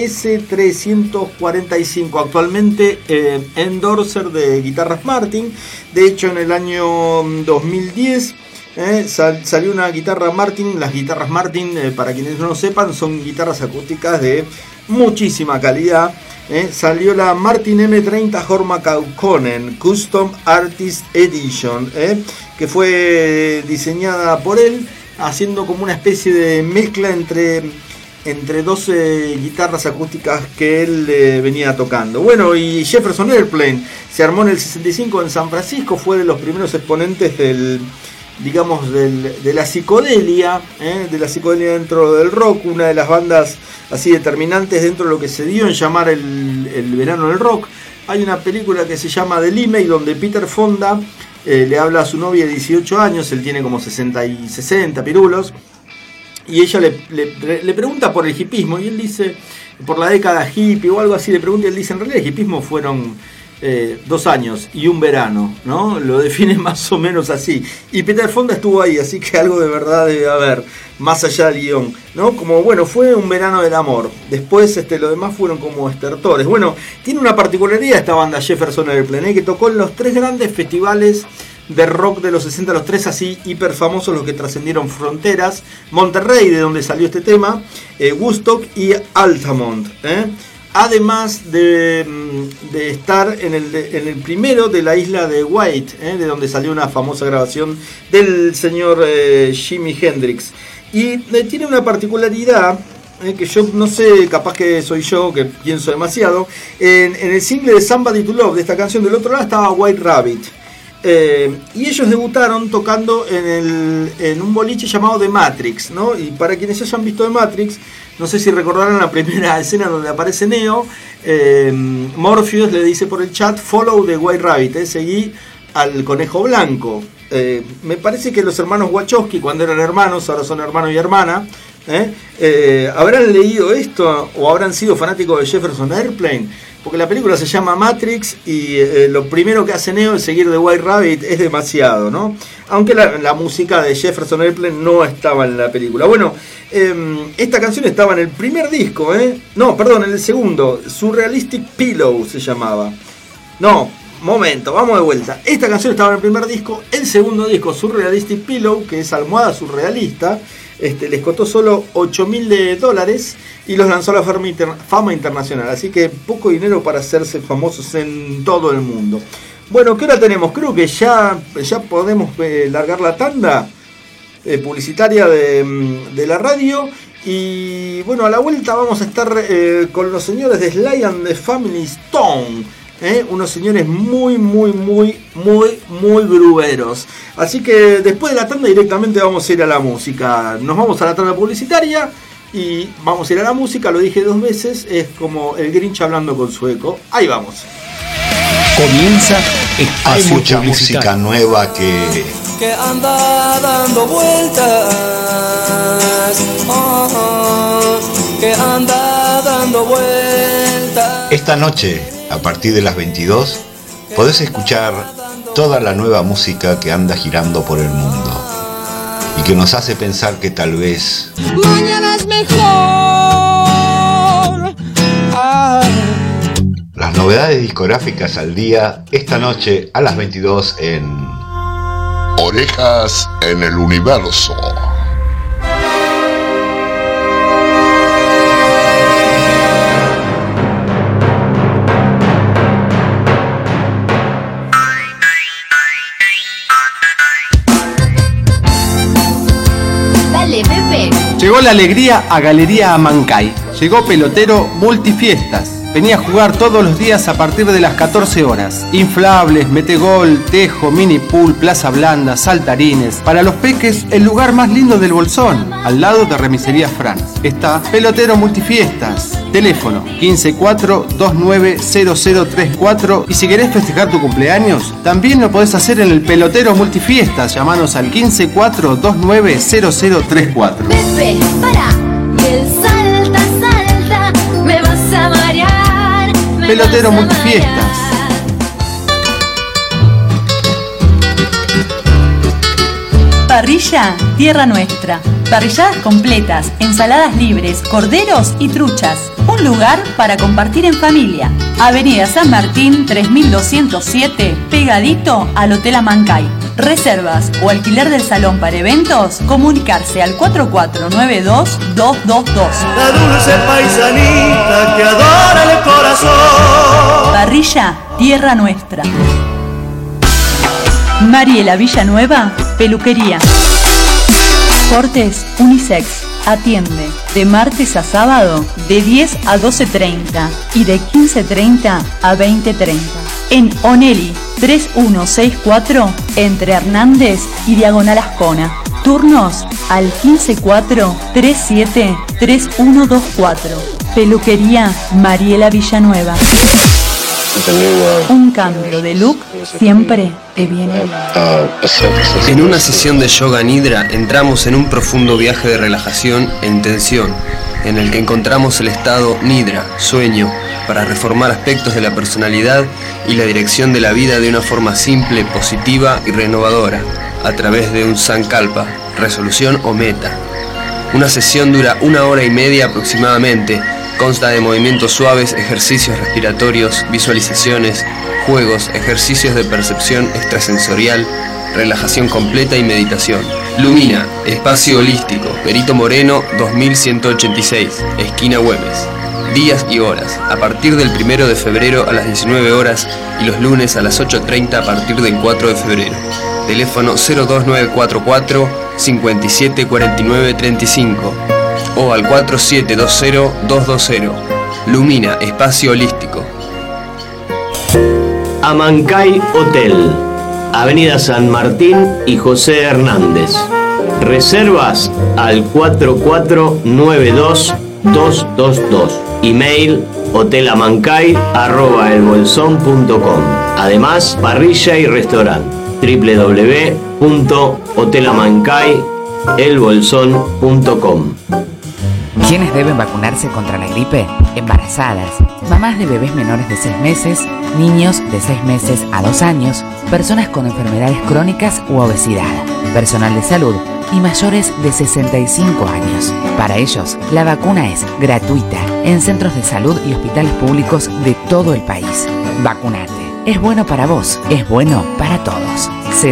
ES-345, actualmente endorser de guitarras Martin. De hecho, en el año 2010 salió una guitarra Martin. Las guitarras Martin, para quienes no lo sepan, son guitarras acústicas de muchísima calidad. Salió la Martin M30 Horma Kaukonen Custom Artist Edition, que fue diseñada por él, haciendo como una especie de mezcla entre 12 guitarras acústicas que él venía tocando. Bueno, y Jefferson Airplane se armó en el 65 en San Francisco, fue de los primeros exponentes de la psicodelia, dentro del rock, una de las bandas así determinantes dentro de lo que se dio en llamar el verano del rock. Hay una película que se llama The Limey, donde Peter Fonda le habla a su novia de 18 años, él tiene como 60 pirulos, y ella le pregunta por el hipismo, y él dice, por la década hippie o algo así, le pregunta, y él dice, en realidad el hipismo fueron 2 años y un verano, ¿no? Lo define más o menos así. Y Peter Fonda estuvo ahí, así que algo de verdad debe haber, más allá del guión, ¿no? Como, bueno, fue un verano del amor. Después, lo demás fueron como estertores. Bueno, tiene una particularidad esta banda Jefferson Airplane, que tocó en los 3 grandes festivales de rock de los 60, los 3 así hiper famosos, los que trascendieron fronteras: Monterrey, de donde salió este tema, Woodstock y Altamont, además de estar en el primero de la isla de White, de donde salió una famosa grabación del señor Jimi Hendrix. Y tiene una particularidad que yo no sé, capaz que soy yo que pienso demasiado. En el single de Somebody to Love de esta canción, del otro lado estaba White Rabbit. Y ellos debutaron tocando en un boliche llamado The Matrix, ¿no? Y para quienes hayan visto The Matrix, no sé si recordarán la primera escena donde aparece Neo. Morpheus le dice por el chat: follow the White Rabbit, seguí al conejo blanco. Me parece que los hermanos Wachowski, cuando eran hermanos, ahora son hermano y hermana, ¿habrán leído esto o habrán sido fanáticos de Jefferson Airplane? Porque la película se llama Matrix y lo primero que hace Neo es seguir de White Rabbit. Es demasiado, ¿no? Aunque la música de Jefferson Airplane no estaba en la película. Bueno, esta canción estaba en el primer disco, no, perdón, en el segundo. Surrealistic Pillow se llamaba. No, momento, vamos de vuelta. Esta canción estaba en el primer disco. El segundo disco, Surrealistic Pillow, que es almohada surrealista, les costó solo $8.000 y los lanzó a la fama internacional. Así que poco dinero para hacerse famosos en todo el mundo. Bueno, ¿qué hora tenemos? Creo que ya podemos largar la tanda publicitaria de la radio. Y bueno, a la vuelta vamos a estar con los señores de Sly and the Family Stone. Unos señores muy gruberos. Así que después de la tanda directamente vamos a ir a la música. Nos vamos a la tanda publicitaria y vamos a ir a la música. Lo dije 2 veces, es como el Grinch hablando con su eco. Ahí vamos. Comienza Espacio Hay mucha Publicitario. música nueva que anda dando vueltas, que anda dando vueltas. esta noche, a partir de las 22, podés escuchar toda la nueva música que anda girando por el mundo y que nos hace pensar que tal vez Mañana es mejor. las novedades discográficas al día, esta noche a las 22 en Orejas en el Universo. Dale, Pepe. Llegó la alegría a Galería Amancay. Llegó Pelotero Multifiestas. Venía a jugar todos los días a partir de las 14 horas. Inflables, metegol, tejo, mini pool, plaza blanda, saltarines. Para los peques, el lugar más lindo del Bolsón, al lado de Remisería Fran. Está Pelotero Multifiestas. Teléfono 154290034. Y si querés festejar tu cumpleaños, también lo podés hacer en el Pelotero Multifiestas. Llamanos al 154290034. Pepe, para. Y el salta, salta, me vas a marear. Pelotero Multifiestas. Parrilla Tierra Nuestra. Parrilladas completas, ensaladas libres, corderos y truchas. Un lugar para compartir en familia. Avenida San Martín 3207, pegadito al Hotel Amancay. Reservas o alquiler del salón para eventos, comunicarse al 4492-222. La dulce paisanita que adora el corazón. Parrilla Tierra Nuestra. Mariela Villanueva, peluquería. Cortes unisex. Atiende de martes a sábado de 10 a 12:30 y de 15:30 a 20:30. En Onelli 3164 entre Hernández y Diagonal Ascona. Turnos al 154-37-3124. Peluquería Mariela Villanueva. Un cambio de look siempre te viene bien. En una sesión de yoga nidra entramos en un profundo viaje de relajación e intención, en el que encontramos el estado nidra, sueño, para reformar aspectos de la personalidad y la dirección de la vida de una forma simple, positiva y renovadora, a través de un sankalpa, resolución o meta. Una sesión dura 1 hora y media aproximadamente. Consta de movimientos suaves, ejercicios respiratorios, visualizaciones, juegos, ejercicios de percepción extrasensorial, relajación completa y meditación. Lumina, espacio holístico, Perito Moreno 2186, esquina Güemes. días y horas, a partir del 1 de febrero a las 19 horas y los lunes a las 8:30 a partir del 4 de febrero. Teléfono 02944 574935 o al 4720-220. Lumina, espacio holístico. Amancay Hotel, Avenida San Martín y José Hernández. Reservas al 4492-222. Email hotelamancay@elbolsón.com. Además, parrilla y restaurante. www.hotelamancayelbolsón.com. ¿Quiénes deben vacunarse contra la gripe? Embarazadas, mamás de bebés menores de 6 meses, niños de 6 meses a 2 años, personas con enfermedades crónicas u obesidad, personal de salud y mayores de 65 años. Para ellos, la vacuna es gratuita en centros de salud y hospitales públicos de todo el país. Vacunate. Es bueno para vos, es bueno para todos.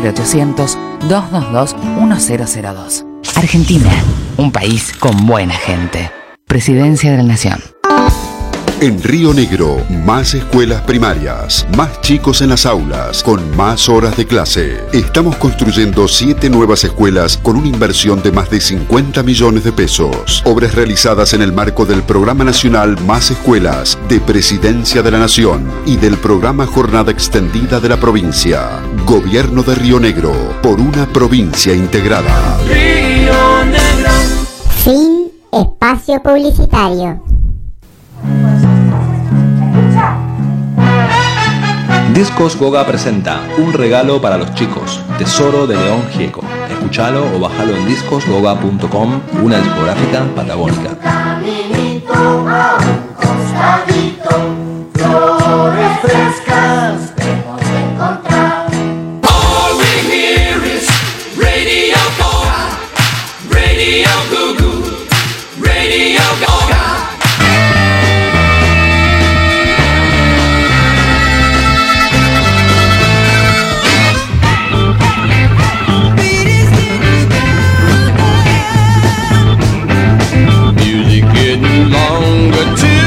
0800-222-1002. Argentina, un país con buena gente. Presidencia de la Nación. En Río Negro, más escuelas primarias, más chicos en las aulas, con más horas de clase. Estamos construyendo 7 nuevas escuelas con una inversión de más de 50 millones de pesos. Obras realizadas en el marco del Programa Nacional Más Escuelas de Presidencia de la Nación y del Programa Jornada Extendida de la Provincia. Gobierno de Río Negro, por una provincia integrada. Río Negro. Fin espacio publicitario. Discos Goga presenta Un regalo para los chicos, Tesoro de León Gieco. Escúchalo o bájalo en discosgoga.com, una discográfica patagónica. Caminito a un costadito, flores frescas hemos de encontrar. All we hear is Radio Goga, Radio Gugu, Radio Goga. Longer to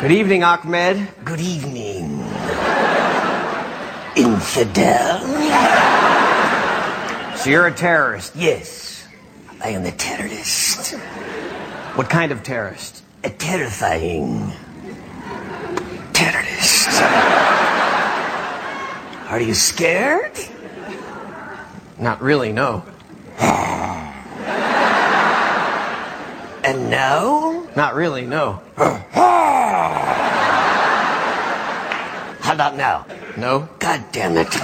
Good evening, Ahmed. Good evening, infidel. So you're a terrorist? Yes, I am a terrorist. What kind of terrorist? A terrifying terrorist. Are you scared? Not really, no. And now? Not really, no. How about now? No. God damn it.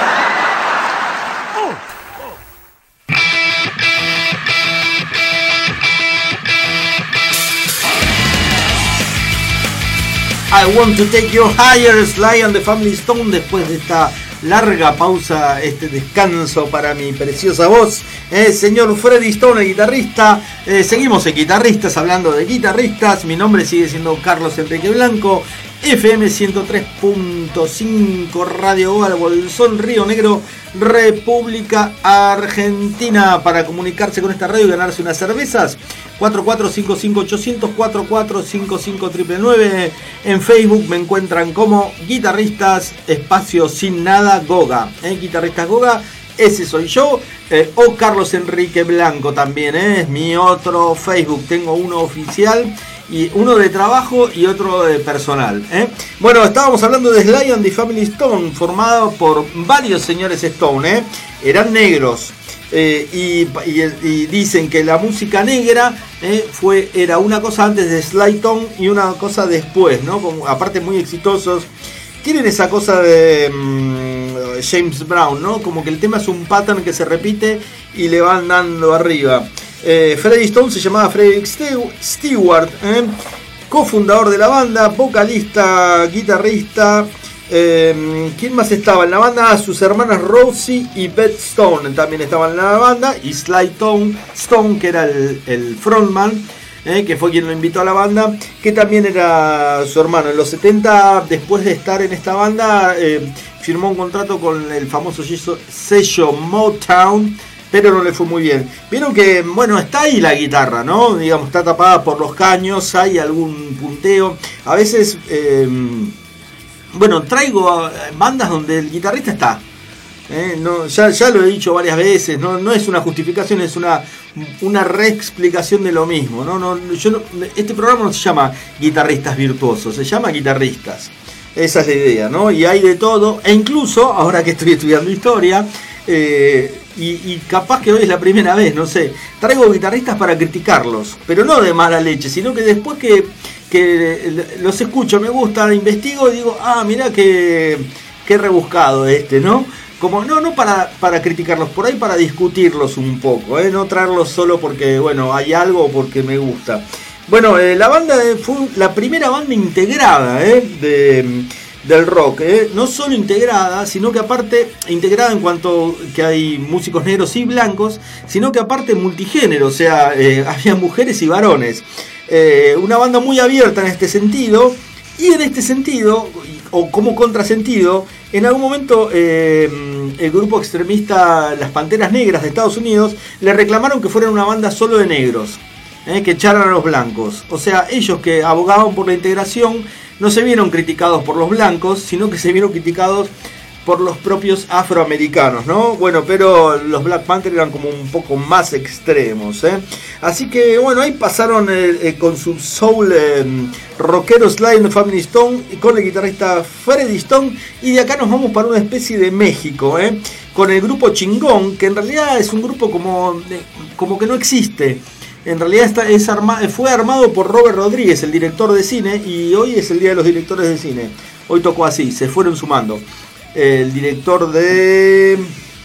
I Want to Take You Higher, Sly and the Family Stone, después de esta larga pausa, este descanso para mi preciosa voz, señor Freddy Stone, el guitarrista. Seguimos en guitarristas, hablando de guitarristas. Mi nombre sigue siendo Carlos Enrique Blanco. FM 103.5 Radio Goga, Bolsón, Río Negro, República Argentina. Para comunicarse con esta radio y ganarse unas cervezas, 4455-800, 4455-999. En Facebook me encuentran como Guitarristas Espacio Sin Nada Goga. Guitarristas Goga, ese soy yo. O Carlos Enrique Blanco también, es mi otro Facebook. Tengo uno oficial, y uno de trabajo y otro de personal. Bueno, estábamos hablando de Sly and the Family Stone, formado por varios señores Stone. Eran negros. Y dicen que la música negra era una cosa antes de Sly Stone y una cosa después, ¿no? Como, aparte muy exitosos. Tienen esa cosa de James Brown, ¿no? Como que el tema es un pattern que se repite y le van dando arriba. Freddie Stone se llamaba Frederick Stewart, cofundador de la banda, vocalista, guitarrista. ¿Quién más estaba en la banda? Sus hermanas Rosie y Beth Stone también estaban en la banda, y Sly Stone, que era el frontman, que fue quien lo invitó a la banda, que también era su hermano. En los 70, después de estar en esta banda, firmó un contrato con el famoso sello Motown, pero no le fue muy bien. Vieron que, bueno, está ahí la guitarra, ¿no? Digamos, está tapada por los caños, hay algún punteo. A veces, bueno, traigo bandas donde el guitarrista está. No, ya lo he dicho varias veces, no es una justificación, es una reexplicación de lo mismo. Este programa no se llama Guitarristas Virtuosos, se llama Guitarristas. Esa es la idea, ¿no? Y hay de todo, e incluso, ahora que estoy estudiando historia, y capaz que hoy es la primera vez, no sé, traigo guitarristas para criticarlos, pero no de mala leche, sino que después que los escucho, me gusta, investigo y digo, mirá qué rebuscado ¿no? Como no para criticarlos, por ahí para discutirlos un poco, no traerlos solo porque, bueno, hay algo o porque me gusta. Bueno, la banda fue la primera banda integrada del rock, no solo integrada, sino que aparte integrada en cuanto que hay músicos negros y blancos, sino que aparte multigénero, o sea, había mujeres y varones. Una banda muy abierta en este sentido, y en este sentido, o como contrasentido, en algún momento el grupo extremista Las Panteras Negras de Estados Unidos le reclamaron que fueran una banda solo de negros, que echaran a los blancos. O sea, ellos que abogaban por la integración no se vieron criticados por los blancos, sino que se vieron criticados por los propios afroamericanos, ¿no? Bueno, pero los Black Panthers eran como un poco más extremos, Así que, bueno, ahí pasaron con su soul rockero Sly and the Family Stone, y con el guitarrista Freddie Stone, y de acá nos vamos para una especie de México, con el grupo Chingón, que en realidad es un grupo como que no existe. En realidad fue armado por Robert Rodríguez, el director de cine, y hoy es el día de los directores de cine. Hoy tocó así, se fueron sumando. El director del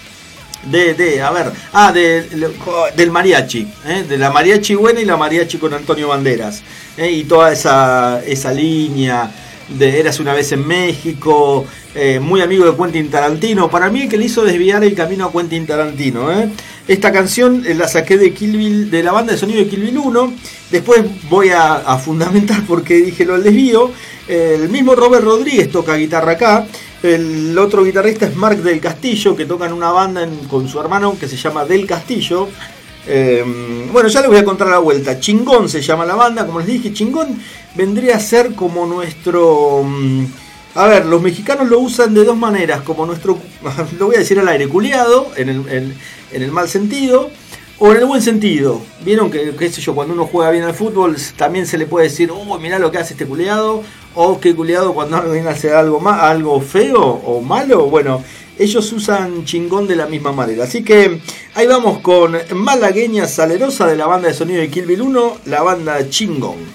mariachi, de la mariachi buena y la mariachi con Antonio Banderas, y toda esa línea de Érase una vez en México, muy amigo de Quentin Tarantino. Para mí, el que le hizo desviar el camino a Quentin Tarantino. Esta canción la saqué de Kill Bill, de la banda de sonido de Kill Bill 1. Después voy a fundamentar porque dije lo del desvío. El mismo Robert Rodríguez toca guitarra acá. El otro guitarrista es Mark del Castillo, que toca en una banda con su hermano que se llama Del Castillo. Bueno, ya les voy a contar la vuelta. Chingón se llama la banda, como les dije. Chingón vendría a ser como nuestro... A ver, los mexicanos lo usan de dos maneras, como nuestro, lo voy a decir al aire, culiado, en el mal sentido, o en el buen sentido. Vieron que, qué sé yo, cuando uno juega bien al fútbol, también se le puede decir, mirá lo que hace este culiado, o qué culiado cuando alguien hace algo feo o malo. Bueno, ellos usan chingón de la misma manera. Así que ahí vamos con Malagueña Salerosa de la banda de sonido de Kill Bill 1, la banda Chingón.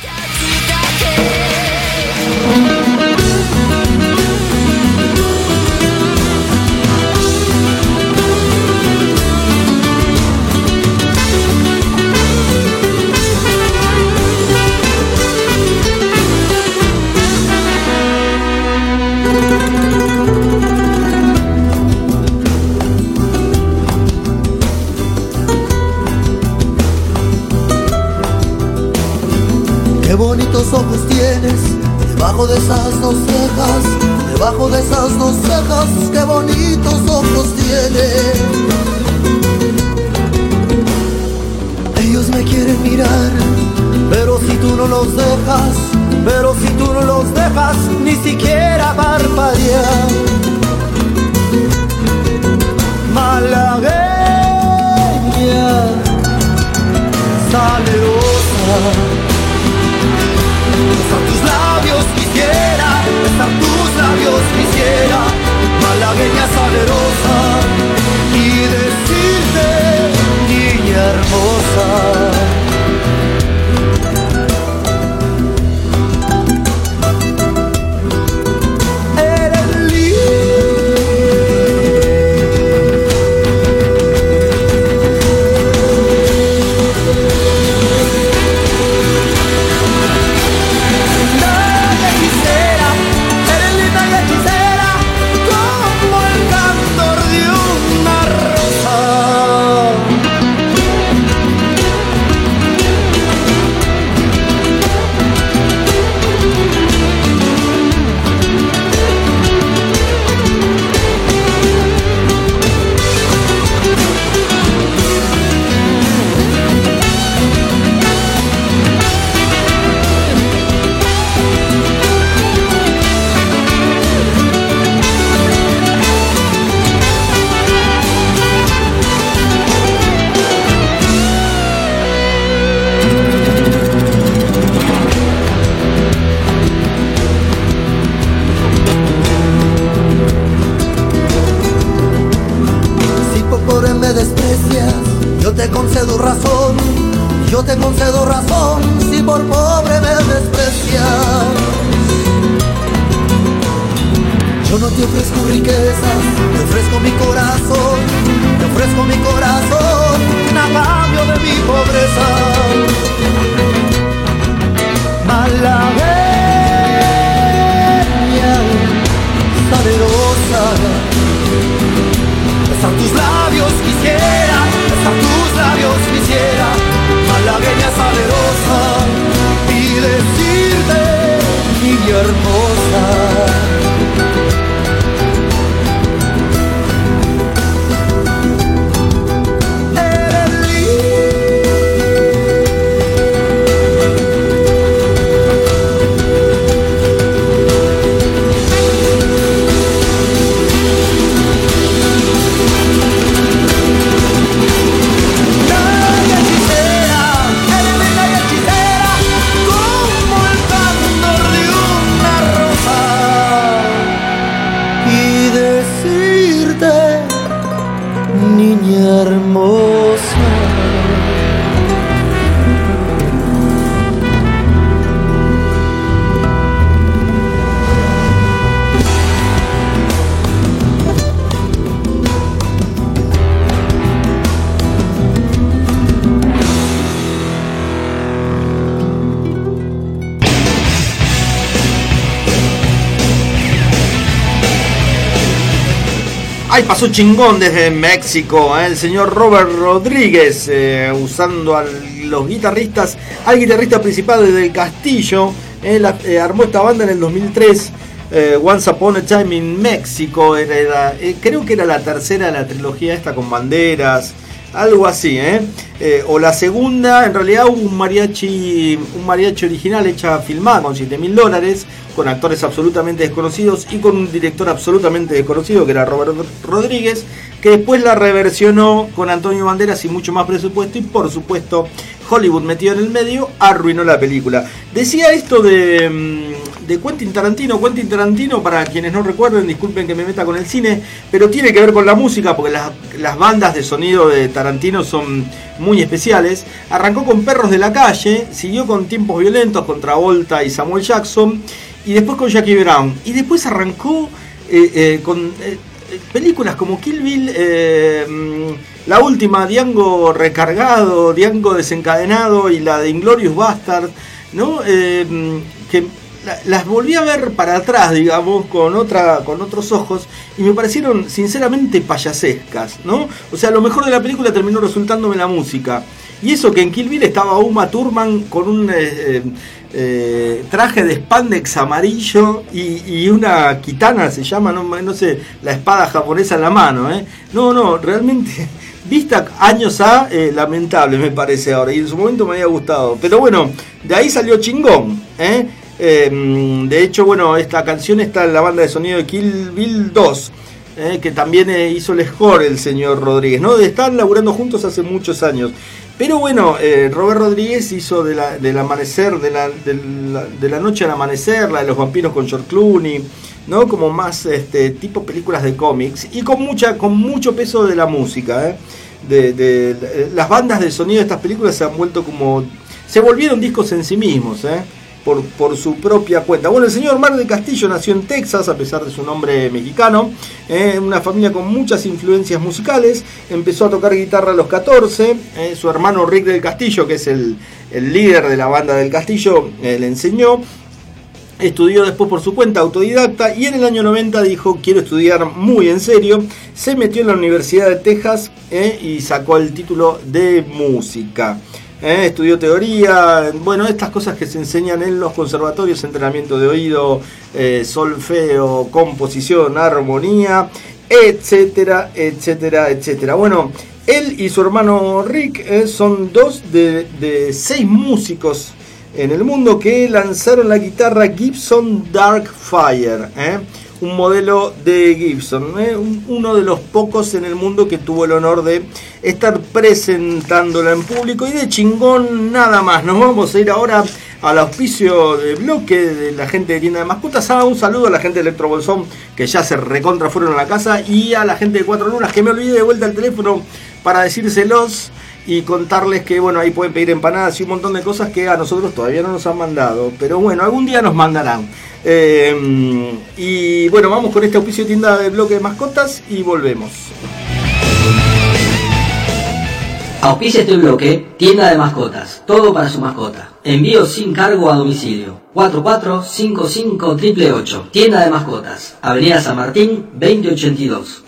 Qué bonitos ojos tienes, debajo de esas dos cejas, debajo de esas dos cejas, qué bonitos ojos tienes. Ellos me quieren mirar, pero si tú no los dejas, pero si tú no los dejas, ni siquiera parpadear. Malagueña, salerosa, besar tus labios quisiera, besar tus labios quisiera, malagueña salerosa, y decirte, niña hermosa. Yo te concedo razón, yo te concedo razón, si por pobre me desprecias. Yo no te ofrezco riquezas, te ofrezco mi corazón, te ofrezco mi corazón, a cambio de mi pobreza. Malagueña, salerosa, besar tus labios quisiera, besar tus labios quisiera, malagueña salerosa, y decirte, niña hermosa. Ahí pasó chingón desde México, el señor Robert Rodríguez, usando a los guitarristas, al guitarrista principal desde el Castillo. Él armó esta banda en el 2003, Once Upon a Time in México. Creo que era la tercera de la trilogía esta con Banderas, Algo así, o la segunda, en realidad hubo un mariachi original filmada con $7.000, con actores absolutamente desconocidos y con un director absolutamente desconocido que era Robert Rodríguez, que después la reversionó con Antonio Banderas y mucho más presupuesto, y por supuesto Hollywood metido en el medio arruinó la película. Decía esto de Quentin Tarantino. Quentin Tarantino, para quienes no recuerden, disculpen que me meta con el cine, pero tiene que ver con la música, porque las bandas de sonido de Tarantino son muy especiales. Arrancó con Perros de la Calle, siguió con Tiempos Violentos, con Travolta y Samuel Jackson, y después con Jackie Brown, y después arrancó con películas como Kill Bill, la última, Django Recargado, Django Desencadenado, y la de Inglourious Basterds, ¿no? Que las volví a ver para atrás, digamos, con otros ojos, y me parecieron sinceramente payasescas, ¿no? O sea, lo mejor de la película terminó resultándome la música. Y eso que en Kill Bill estaba Uma Thurman con un traje de spandex amarillo y una kitana, se llama, no sé, la espada japonesa en la mano, No, realmente, vista años lamentable me parece ahora, y en su momento me había gustado. Pero bueno, de ahí salió chingón, de hecho, bueno, esta canción está en la banda de sonido de Kill Bill 2, que también hizo el score el señor Rodríguez, ¿no? Están laburando juntos hace muchos años. Pero bueno, Robert Rodríguez hizo del amanecer, de la noche al amanecer, la de los vampiros con George Clooney, ¿no? Como más tipo películas de cómics, y con mucho peso de la música, las bandas de sonido de estas películas se volvieron discos en sí mismos, por su propia cuenta. Bueno, el señor Mar del Castillo nació en Texas, a pesar de su nombre mexicano, una familia con muchas influencias musicales. Empezó a tocar guitarra a los 14, su hermano Rick del Castillo, que es el líder de la banda del Castillo, le enseñó. Estudió después por su cuenta, autodidacta, y en el año 90 dijo: quiero estudiar muy en serio. Se metió en la Universidad de Texas y sacó el título de música. Estudió teoría, bueno, estas cosas que se enseñan en los conservatorios: entrenamiento de oído, solfeo, composición, armonía, etcétera, etcétera, etcétera. Bueno, él y su hermano Rick son dos de 6 músicos en el mundo que lanzaron la guitarra Gibson Darkfire, un modelo de Gibson, uno de los pocos en el mundo que tuvo el honor de estar presentándola en público, y de chingón nada más. Nos vamos a ir ahora al auspicio de bloque de la gente de Tienda de Mascotas. Un saludo a la gente de Electrobolsón, que ya se recontra fueron a la casa, y a la gente de Cuatro Lunas, que me olvidé de vuelta el teléfono para decírselos y contarles que, bueno, ahí pueden pedir empanadas y un montón de cosas que a nosotros todavía no nos han mandado, pero bueno, algún día nos mandarán. Y bueno, vamos con este auspicio de Tienda de Bloque de Mascotas y volvemos. Auspicia este bloque, Tienda de Mascotas, todo para su mascota. Envío sin cargo a domicilio. 445588. Tienda de Mascotas, Avenida San Martín, 2082.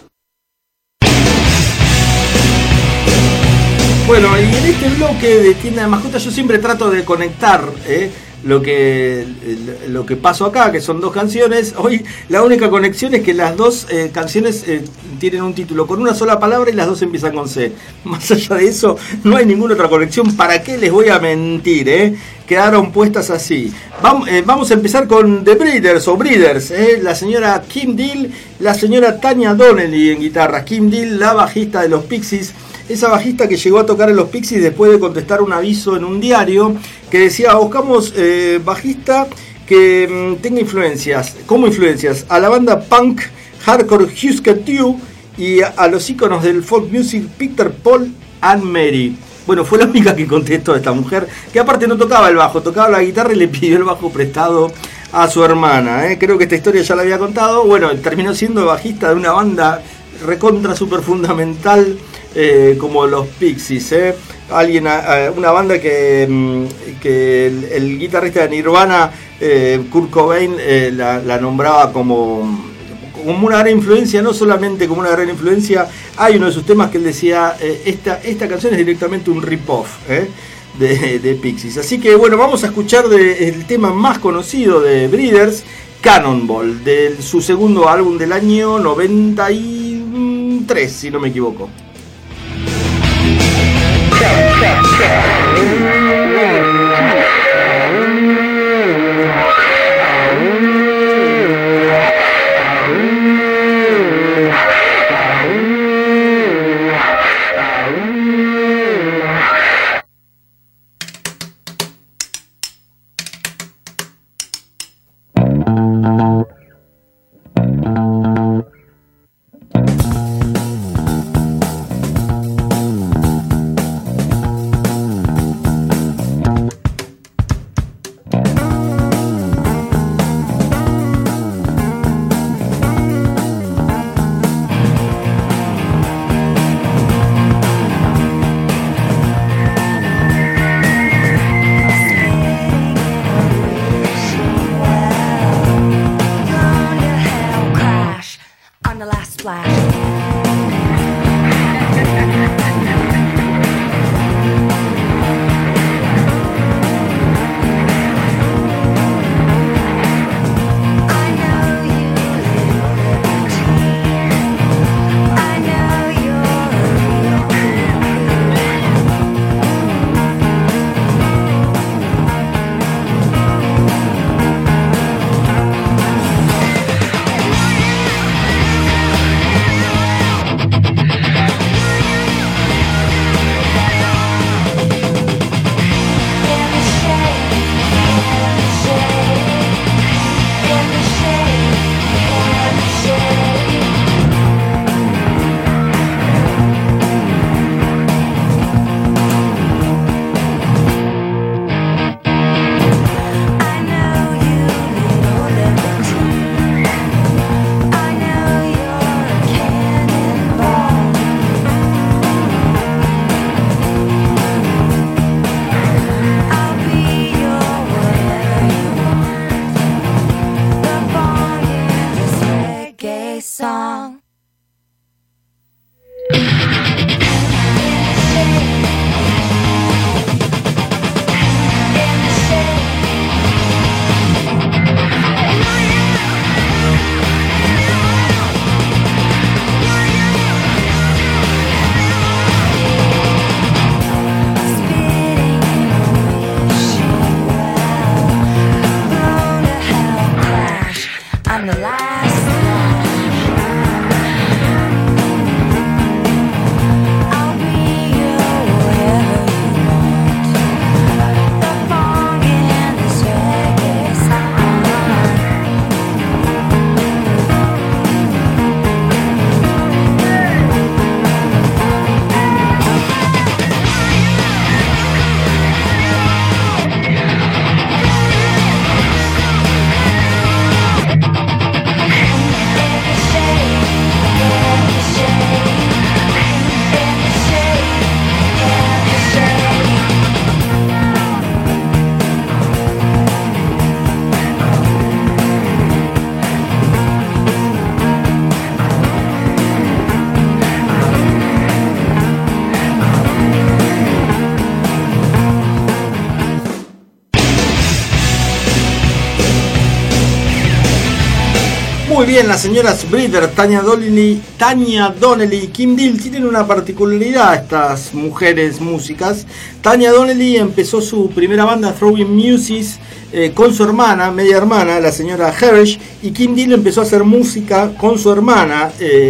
Bueno, y en este bloque de Tienda de Mascotas yo siempre trato de conectar lo que pasó acá, que son 2 canciones. Hoy la única conexión es que las 2 canciones tienen un título con una sola palabra y las 2 empiezan con C. Más allá de eso, no hay ninguna otra conexión. ¿Para qué les voy a mentir? Quedaron puestas así. Vamos a empezar con The Breeders o Breeders, la señora Kim Deal, la señora Tanya Donnelly en guitarra. Kim Deal, la bajista de los Pixies. Esa bajista que llegó a tocar en los Pixies después de contestar un aviso en un diario que decía: buscamos bajista que tenga influencias, como influencias a la banda punk hardcore Husker Du y a los íconos del folk music Peter, Paul and Mary. Bueno, fue la única que contestó esta mujer, que aparte no tocaba el bajo, tocaba la guitarra y le pidió el bajo prestado a su hermana. Creo que esta historia ya la había contado. Bueno, terminó siendo bajista de una banda recontra super fundamental como los Pixies, una banda que el guitarrista de Nirvana, Kurt Cobain, la nombraba como una gran influencia. No solamente como una gran influencia, hay uno de sus temas que él decía: esta canción es directamente un rip-off de Pixies. Así que bueno, vamos a escuchar el tema más conocido de Breeders, Cannonball, de su segundo álbum del año 93, si no me equivoco. Muy bien, las señoras Breeder, Tanya Donnelly y Kim Deal tienen una particularidad, estas mujeres músicas. Tanya Donnelly empezó su primera banda, Throwing Muses, con su hermana, media hermana, la señora Hersh, y Kim Deal empezó a hacer música con su hermana.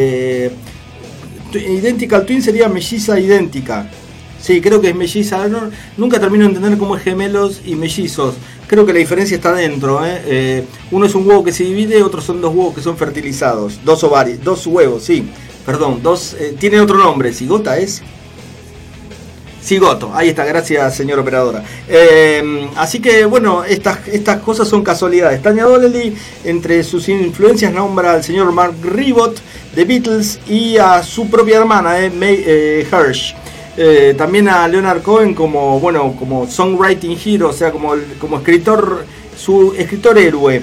Identical Twin sería melliza idéntica. Sí, creo que es melliza. Nunca termino de entender cómo es gemelos y mellizos. Creo que la diferencia está dentro. Uno es un huevo que se divide, otros son dos huevos que son fertilizados. Dos ovarios, dos huevos, sí. Perdón, tiene otro nombre. ¿Cigota es? Cigoto, ahí está, gracias señor operadora. Así que bueno, estas cosas son casualidades. Tanya Donnelly, entre sus influencias, nombra al señor Mark Ribot de Beatles y a su propia hermana, May Hersh. También a Leonard Cohen como songwriting hero, o sea, como escritor, su escritor héroe.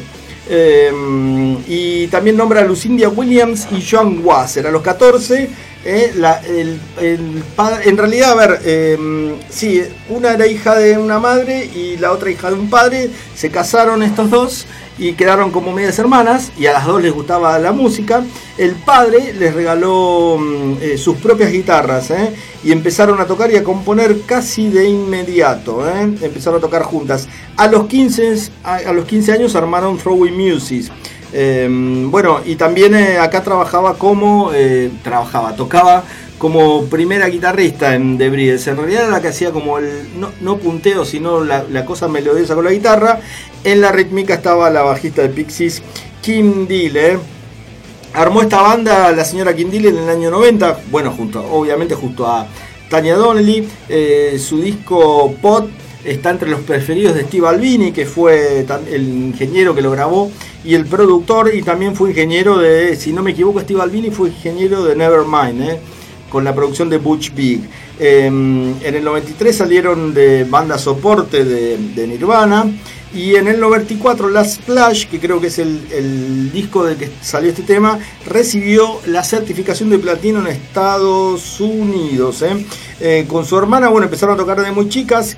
Y también nombra a Lucinda Williams y Joan Wasser. A los 14, el padre, en realidad, a ver, sí, una era hija de una madre y la otra hija de un padre. Se casaron estos dos y quedaron como medias hermanas, y a las dos les gustaba la música. El padre les regaló sus propias guitarras, y empezaron a tocar y a componer casi de inmediato. Empezaron a tocar juntas. A los 15 años armaron Throwing Muses. Bueno, y también acá tocaba como primera guitarrista en The Breeders. En realidad era la que hacía como no punteo, sino la cosa melodiosa con la guitarra. En la rítmica estaba la bajista de Pixies, Kim Deal. Armó esta banda la señora Kim Deal en el año 90, bueno, obviamente junto a Tanya Donnelly. Su disco Pod está entre los preferidos de Steve Albini, que fue el ingeniero que lo grabó y el productor, y también fue ingeniero de, si no me equivoco, Steve Albini fue ingeniero de Nevermind, con la producción de Butch Vig. En el 93 salieron de banda soporte de Nirvana, y en el 94 Last Splash, que creo que es el disco de que salió este tema, recibió la certificación de platino en Estados Unidos. Con su hermana, bueno, empezaron a tocar de muy chicas,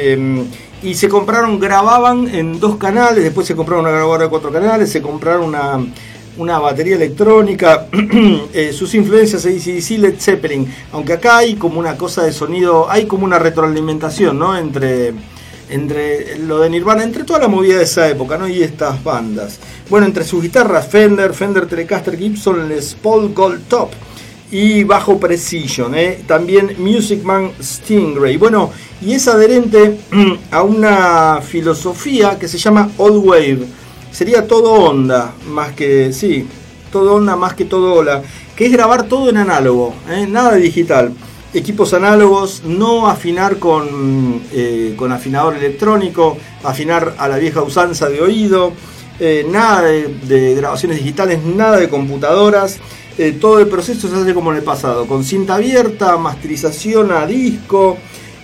y grababan en 2 canales, después se compraron una grabadora de 4 canales, se compraron una batería electrónica. Sus influencias AC/DC, Led Zeppelin, aunque acá hay como una cosa de sonido, hay como una retroalimentación, ¿no? entre lo de Nirvana, entre toda la movida de esa época, ¿no? Y estas bandas. Bueno, entre sus guitarras, Fender Telecaster, Gibson Les Paul Gold Top y bajo Precision, también Music Man Stingray. Bueno, y es adherente a una filosofía que se llama Old Wave. Sería todo onda, más que todo ola, que es grabar todo en análogo, nada de digital. Equipos análogos, no afinar con afinador electrónico, afinar a la vieja usanza de oído, nada de grabaciones digitales, nada de computadoras. Todo el proceso se hace como en el pasado, con cinta abierta, masterización a disco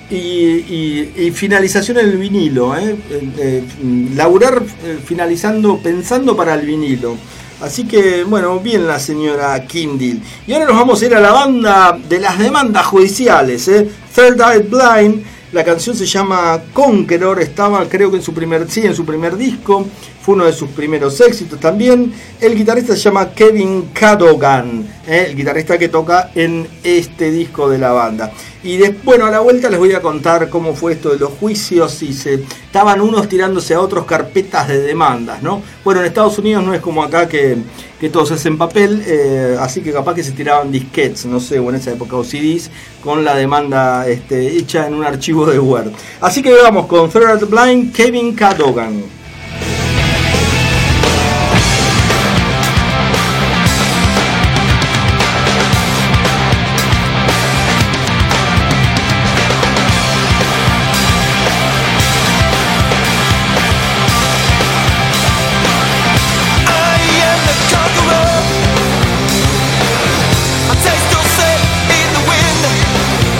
y finalización en el vinilo. Laburar finalizando, pensando para el vinilo. Así que, bueno, bien la señora Kim Deal. Y ahora nos vamos a ir a la banda de las demandas judiciales. Third Eye Blind, la canción se llama Conqueror, estaba creo que en su primer disco, fue uno de sus primeros éxitos también. El guitarrista se llama Kevin Cadogan, el guitarrista que toca en este disco de la banda. Y bueno, a la vuelta les voy a contar cómo fue esto de los juicios, y estaban unos tirándose a otros carpetas de demandas, ¿no? Bueno, en Estados Unidos no es como acá que todos hacen papel, así que capaz que se tiraban disquetes, no sé, o en esa época, o CDs, con la demanda hecha en un archivo de Word. Así que vamos con Third Eye Blind, Kevin Cadogan.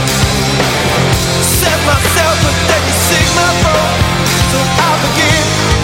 Myself, but then you sing my phone, so I begin.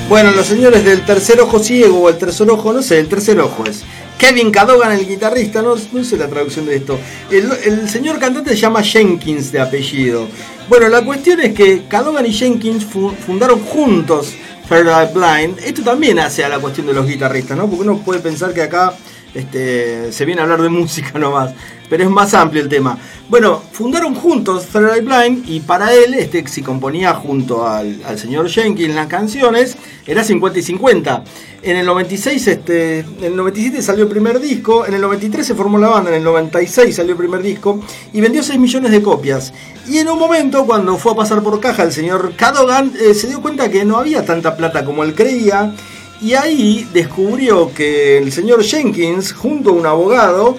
Bueno, los señores del Tercer Ojo Ciego o el Tercer Ojo, no sé, el Tercer Ojo es. Kevin Cadogan, el guitarrista, no sé la traducción de esto. El señor cantante se llama Jenkins de apellido. Bueno, la cuestión es que Cadogan y Jenkins fundaron juntos Third Eye Blind. Esto también hace a la cuestión de los guitarristas, ¿no? Porque uno puede pensar que acá se viene a hablar de música nomás, pero es más amplio el tema. Bueno, fundaron juntos Third Eye Blind y para él, si componía junto al señor Jenkins las canciones, era 50 y 50. En el 96, en el 97 salió el primer disco, en el 93 se formó la banda, en el 96 salió el primer disco y vendió 6 millones de copias. Y en un momento, cuando fue a pasar por caja el señor Cadogan, se dio cuenta que no había tanta plata como él creía. Y ahí descubrió que el señor Jenkins, junto a un abogado,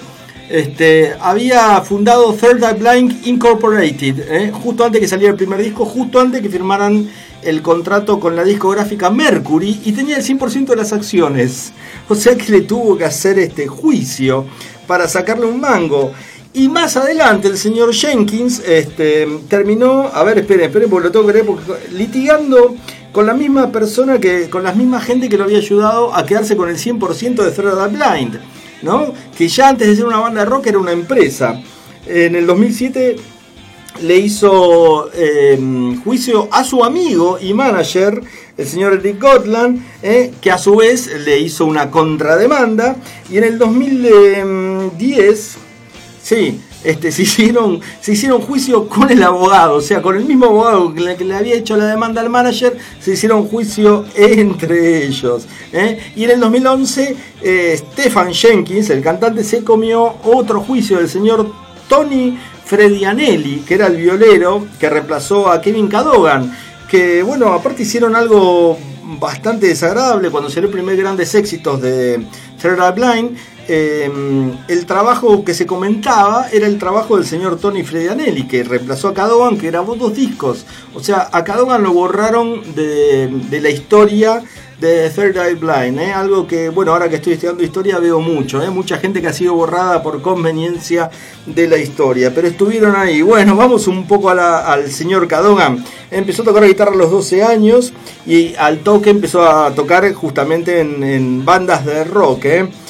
había fundado Third Eye Blind Incorporated, justo antes que saliera el primer disco, justo antes que firmaran el contrato con la discográfica Mercury, y tenía el 100% de las acciones. O sea que le tuvo que hacer juicio para sacarle un mango. Y más adelante el señor Jenkins terminó, a ver, esperen, porque lo tengo que leer, porque litigando con la misma persona, con la misma gente que lo había ayudado a quedarse con el 100% de Third Eye Blind, ¿no? Que ya antes de ser una banda de rock era una empresa. En el 2007 le hizo juicio a su amigo y manager, el señor Eric Gotland, que a su vez le hizo una contrademanda, y en el 2010 sí, se hicieron juicio con el abogado, o sea, con el mismo abogado que le había hecho la demanda al manager, se hicieron juicio entre ellos. Y en el 2011, Stephan Jenkins, el cantante, se comió otro juicio del señor Tony Fredianelli, que era el violero que reemplazó a Kevin Cadogan, que, bueno, aparte hicieron algo bastante desagradable cuando salió el primer grandes éxitos de Third Eye Blind. El trabajo que se comentaba era el trabajo del señor Tony Fredianelli, que reemplazó a Cadogan, que grabó 2 discos. O sea, a Cadogan lo borraron de la historia de Third Eye Blind, algo que, bueno, ahora que estoy estudiando historia veo mucho, mucha gente que ha sido borrada por conveniencia de la historia, pero estuvieron ahí. Bueno, vamos un poco al señor Cadogan. Empezó a tocar guitarra a los 12 años y al toque empezó a tocar justamente en bandas de rock,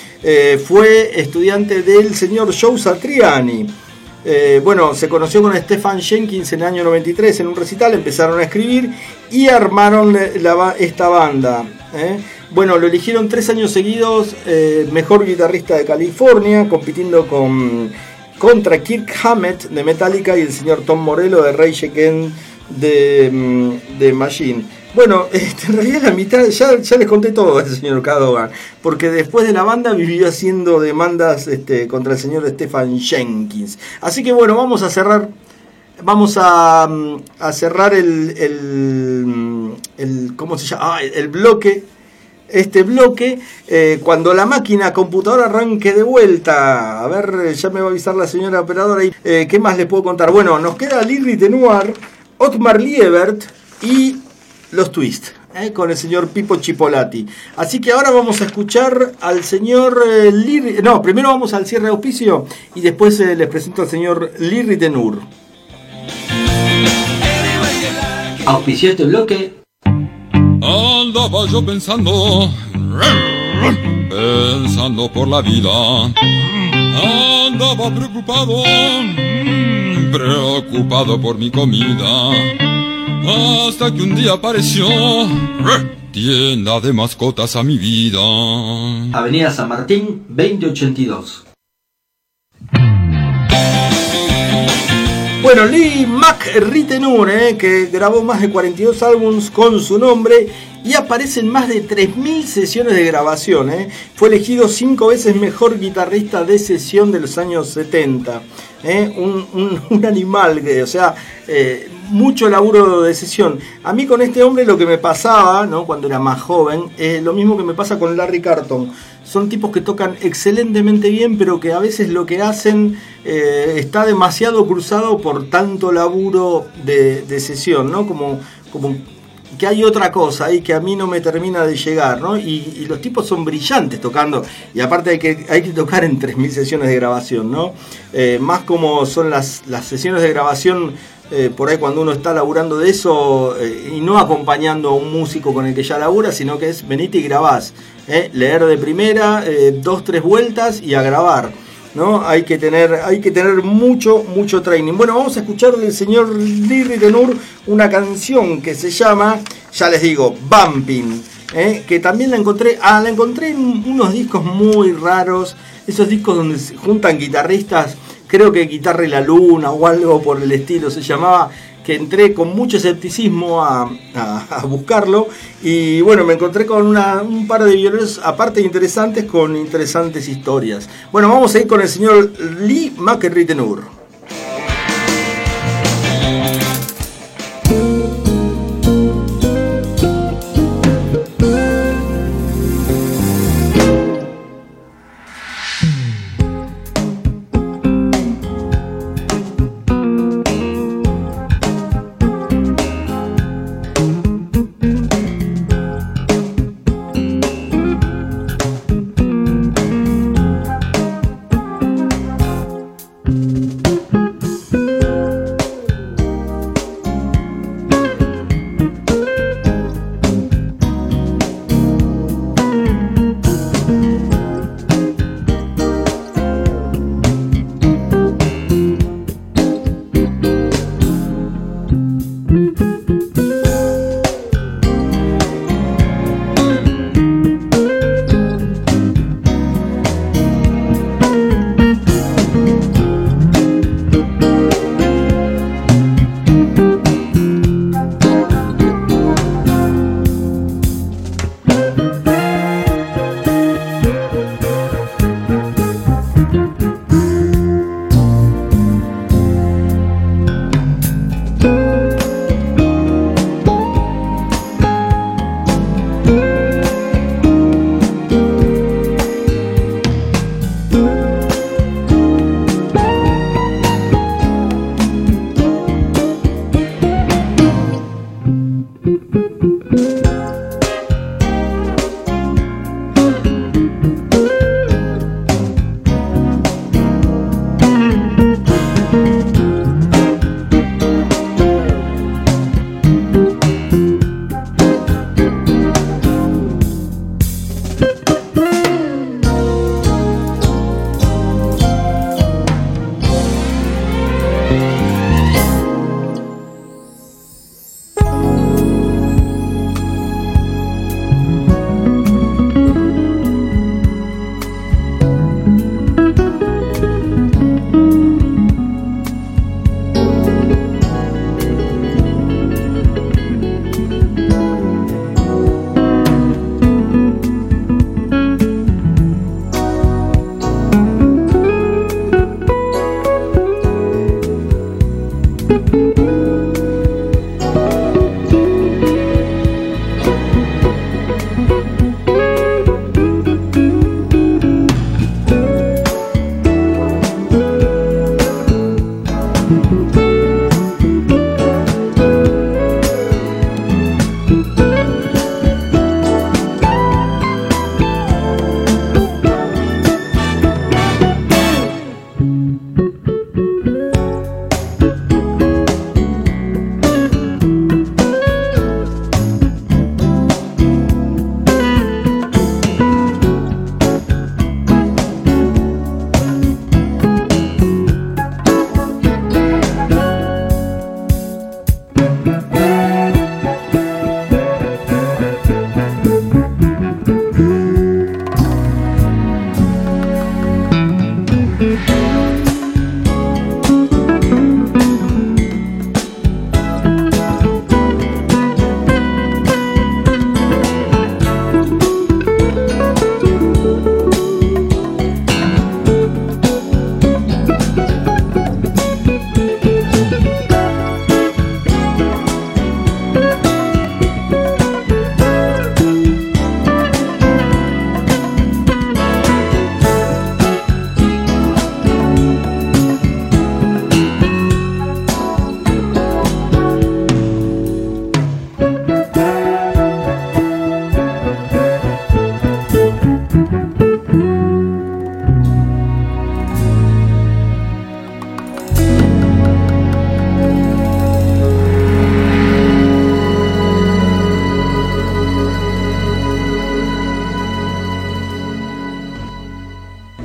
fue estudiante del señor Joe Satriani. Bueno, se conoció con Stephan Jenkins en el año 93 en un recital, empezaron a escribir y armaron esta banda. Bueno, lo eligieron 3 años seguidos mejor guitarrista de California, compitiendo contra Kirk Hammett de Metallica y el señor Tom Morello de Rage Against de Machine. Bueno, en realidad la mitad, ya les conté todo al señor Cadogan, porque después de la banda vivió haciendo demandas contra el señor Stephan Jenkins. Así que bueno, vamos a cerrar el ¿cómo se llama? El bloque. Este bloque, cuando la máquina computadora arranque de vuelta. A ver, ya me va a avisar la señora operadora. ¿Qué más les puedo contar? Bueno, nos queda Lirri Tenoir, Otmar Liebert y los Twist, con el señor Pipo Chipolati. Así que ahora vamos a escuchar al señor Lirri. No, primero vamos al cierre de auspicio y después les presento al señor Lirri Tenoir. Auspició este bloque. Andaba yo pensando por la vida. Andaba preocupado por mi comida. Hasta que un día apareció tienda de mascotas a mi vida. Avenida San Martín, 2082. Bueno, Lee McRitenour, que grabó más de 42 álbumes con su nombre y aparece en más de 3.000 sesiones de grabación. Fue elegido 5 veces mejor guitarrista de sesión de los años 70. Un animal, o sea, mucho laburo de sesión. A mí con este hombre lo que me pasaba, ¿no?, cuando era más joven, lo mismo que me pasa con Larry Carlton. Son tipos que tocan excelentemente bien, pero que a veces lo que hacen está demasiado cruzado por tanto laburo de sesión, ¿no? Como que hay otra cosa ahí que a mí no me termina de llegar, ¿no? Y los tipos son brillantes tocando, y aparte hay que tocar en 3.000 sesiones de grabación, ¿no? Más como son las sesiones de grabación por ahí cuando uno está laburando de eso y no acompañando a un músico con el que ya labura, sino que es venite y grabás, leer de primera, 2-3 vueltas y a grabar, ¿no? Hay que tener mucho training. Bueno, vamos a escuchar del señor Lee Ritenour una canción que se llama, ya les digo, Bumping, que también la encontré en unos discos muy raros, esos discos donde se juntan guitarristas, creo que Guitarra y la Luna o algo por el estilo se llamaba, que entré con mucho escepticismo a buscarlo, y bueno, me encontré con un par de violeros aparte interesantes, con interesantes historias. Bueno, vamos a ir con el señor Lee Ritenour.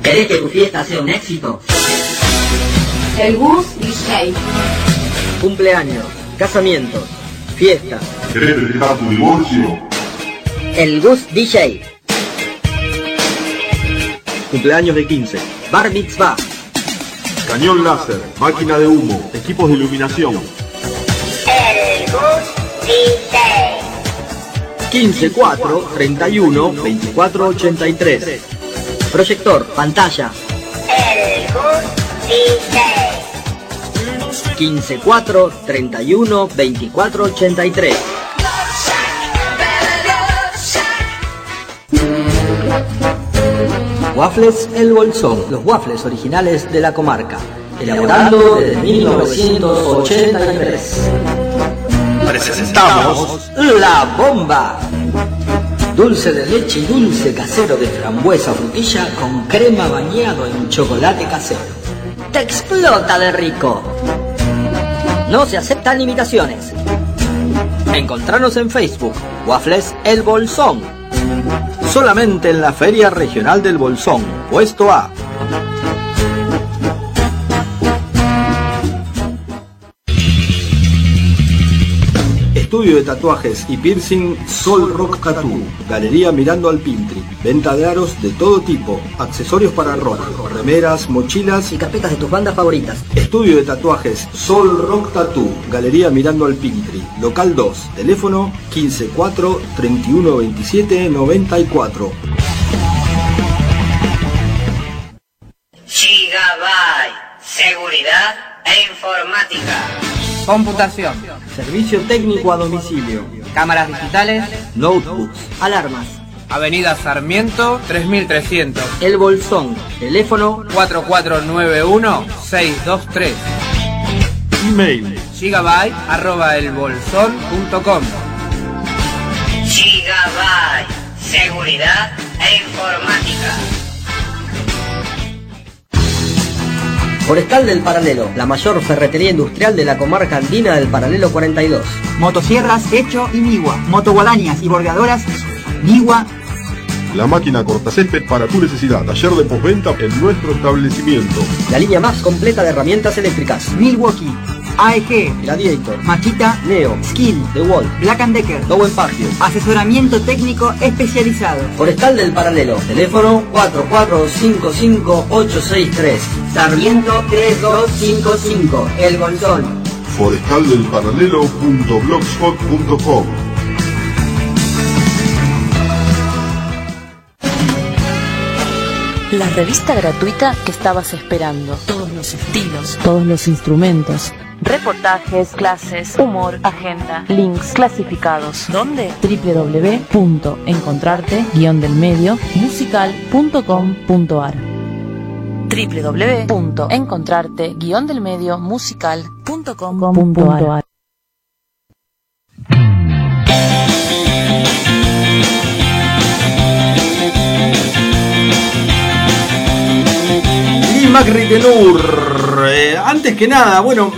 ¿Querés que tu fiesta sea un éxito? El Gus DJ. Cumpleaños, casamientos, fiestas. ¿Querés festejar tu divorcio? El Gus DJ. Cumpleaños de 15. Bar mitzvah. Cañón láser, máquina de humo, equipos de iluminación. El Gus DJ. 15, 4, 31, 24, 83. Proyector, pantalla. El Gus DJ. 15, 4, 31, 24, 83. Waffles El Bolsón, los waffles originales de la comarca, elaborando desde 1983. Presentamos La Bomba. Dulce de leche y dulce casero de frambuesa frutilla con crema bañado en chocolate casero. Te explota de rico. No se aceptan imitaciones. Encontranos en Facebook, Waffles El Bolsón. Solamente en la Feria Regional del Bolsón, puesto A. Estudio de tatuajes y piercing Sol Rock Tattoo. Galería mirando al Pintri. Venta de aros de todo tipo. Accesorios para rock. Remeras, mochilas y carpetas de tus bandas favoritas. Estudio de tatuajes Sol Rock Tattoo. Galería mirando al Pintri. Local 2. Teléfono 154 31 27 94. Gigabyte. Seguridad e informática. Computación. Servicio técnico a domicilio. Cámaras digitales. Notebooks. Alarmas. Avenida Sarmiento 3300. El Bolsón. Teléfono 4491-623. Email gigabyte@elbolsón.com. Gigabyte. Seguridad e informática. Forestal del Paralelo, la mayor ferretería industrial de la comarca andina del Paralelo 42. Motosierras Hecho y Niwa. Motoguadañas y bordeadoras Niwa. La máquina cortacésped para tu necesidad. Taller de postventa en nuestro establecimiento. La línea más completa de herramientas eléctricas. Milwaukee. AEG, Gladiator, Makita, Neo, Skill, DeWalt, Black & Decker, Dowen Pagio. Asesoramiento técnico especializado. Forestal del Paralelo, teléfono 4455-863. Sarmiento 3255, El Bolsón. forestaldelparalelo.blogspot.com. La revista gratuita que estabas esperando. Todos los estilos, todos los instrumentos. Reportajes, clases, humor, agenda, links clasificados. ¿Dónde? www.encontrarte-musical.com.ar www.encontrarte-musical.com.ar Macri Tenur. Antes que nada, bueno,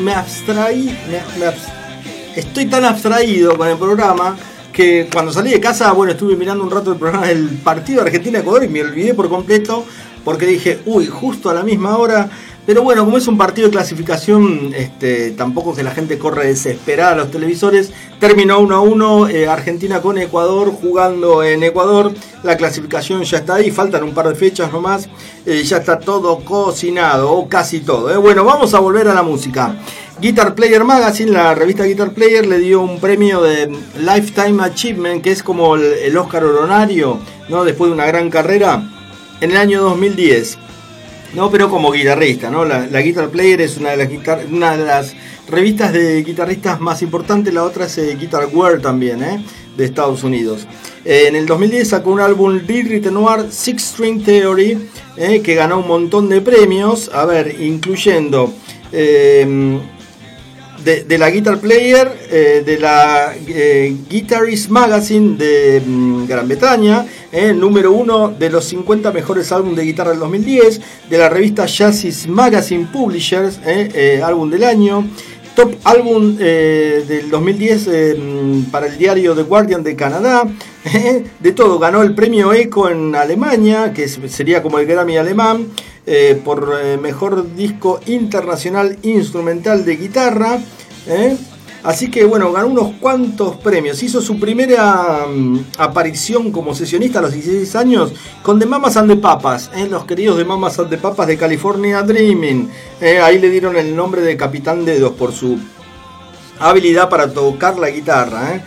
estoy tan abstraído con el programa que cuando salí de casa, bueno, estuve mirando un rato el programa del partido de Argentina-Ecuador y me olvidé por completo porque dije, uy, justo a la misma hora. Pero bueno, como es un partido de clasificación, tampoco que la gente corre desesperada a los televisores. Terminó 1-1, Argentina con Ecuador, jugando en Ecuador. La clasificación ya está ahí, faltan un par de fechas nomás. Ya está todo cocinado, o casi todo. Bueno, vamos a volver a la música. Guitar Player Magazine, la revista Guitar Player, le dio un premio de Lifetime Achievement, que es como el Oscar honorario, ¿no? Después de una gran carrera, en el año 2010. No, pero como guitarrista, ¿no? La Guitar Player es una de las revistas de guitarristas más importantes. La otra es Guitar World también, de Estados Unidos. En el 2010 sacó un álbum Bill Renoir Six String Theory, que ganó un montón de premios, incluyendo de la Guitar Player, de la Guitarist Magazine de Gran Bretaña, número 1 de los 50 mejores álbumes de guitarra del 2010, de la revista Jazzist Magazine Publishers, álbum del año, top álbum del 2010 para el diario The Guardian de Canadá, De todo, ganó el premio ECO en Alemania, que sería como el Grammy alemán, por mejor disco internacional instrumental de guitarra. Así que bueno, ganó unos cuantos premios. Hizo su primera aparición como sesionista a los 16 años con The Mamas and the Papas, los queridos The Mamas and the Papas de California Dreaming. Ahí le dieron el nombre de Capitán Dedos por su habilidad para tocar la guitarra.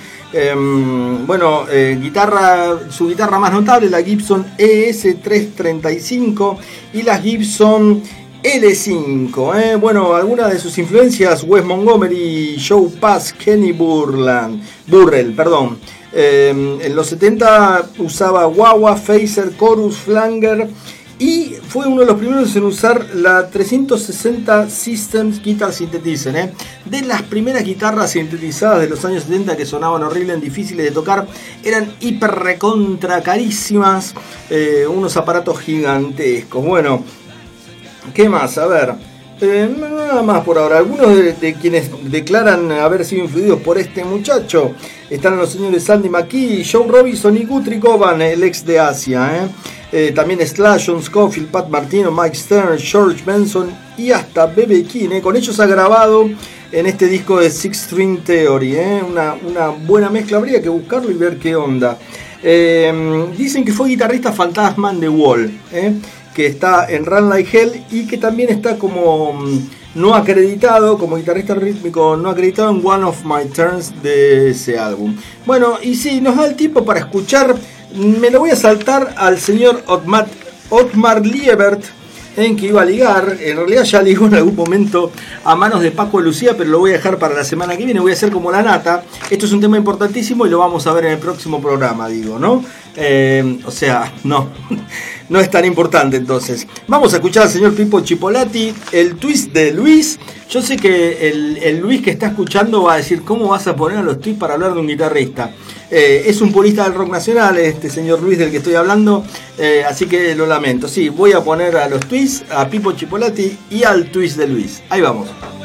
Su guitarra más notable, la Gibson ES-335 y la Gibson L5. Bueno, algunas de sus influencias: Wes Montgomery, Joe Pass, Kenny Burrell. En los 70 usaba wah-wah, phaser, chorus, flanger, y fue uno de los primeros en usar la 360 Systems Guitar Synthesizer. De las primeras guitarras sintetizadas de los años 70 que sonaban horribles, difíciles de tocar, eran hiper recontra carísimas, unos aparatos gigantescos. Bueno, ¿qué más? A ver, nada más por ahora. Algunos de quienes declaran haber sido influidos por este muchacho están los señores Sandy McKee, Joe Robinson y Guthrie Govan, el ex de Asia. También Slash, John Scofield, Pat Martino, Mike Stern, George Benson y hasta B.B. King. Con ellos ha grabado en este disco de Six String Theory. Una buena mezcla, habría que buscarlo y ver qué onda. Dicen que fue guitarrista fantasma en The Wall, que está en Run Like Hell, y que también está como no acreditado, como guitarrista rítmico no acreditado en One of My Turns de ese álbum. Bueno, y si nos da el tiempo para escuchar, me lo voy a saltar al señor Otmar Liebert, que iba a ligar. En realidad ya ligó en algún momento a manos de Paco de Lucía, pero lo voy a dejar para la semana que viene. Voy a hacer como la nata. Esto es un tema importantísimo y lo vamos a ver en el próximo programa, digo, ¿no? O sea, no es tan importante. Entonces vamos a escuchar al señor Pipo Chipolati, el twist de Luis. Yo sé que el Luis que está escuchando va a decir: ¿cómo vas a poner a los twists para hablar de un guitarrista? Es un purista del rock nacional este señor Luis del que estoy hablando, así que lo lamento. Sí, voy a poner a los twists, a Pipo Chipolati y al twist de Luis. Ahí vamos.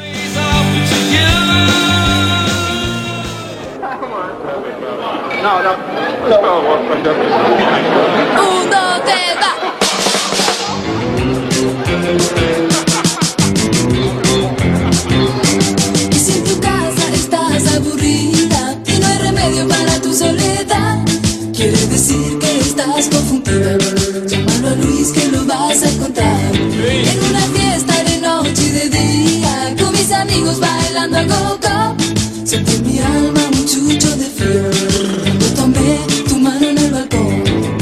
Uno, te da. Y si en tu casa estás aburrida y no hay remedio para tu soledad, quiere decir que estás confundida. Llámalo a Luis que lo vas a encontrar en una fiesta de noche y de día, con mis amigos bailando a go-go. Sentí en mi alma un chucho de frío cuando tomé tu mano en el balcón.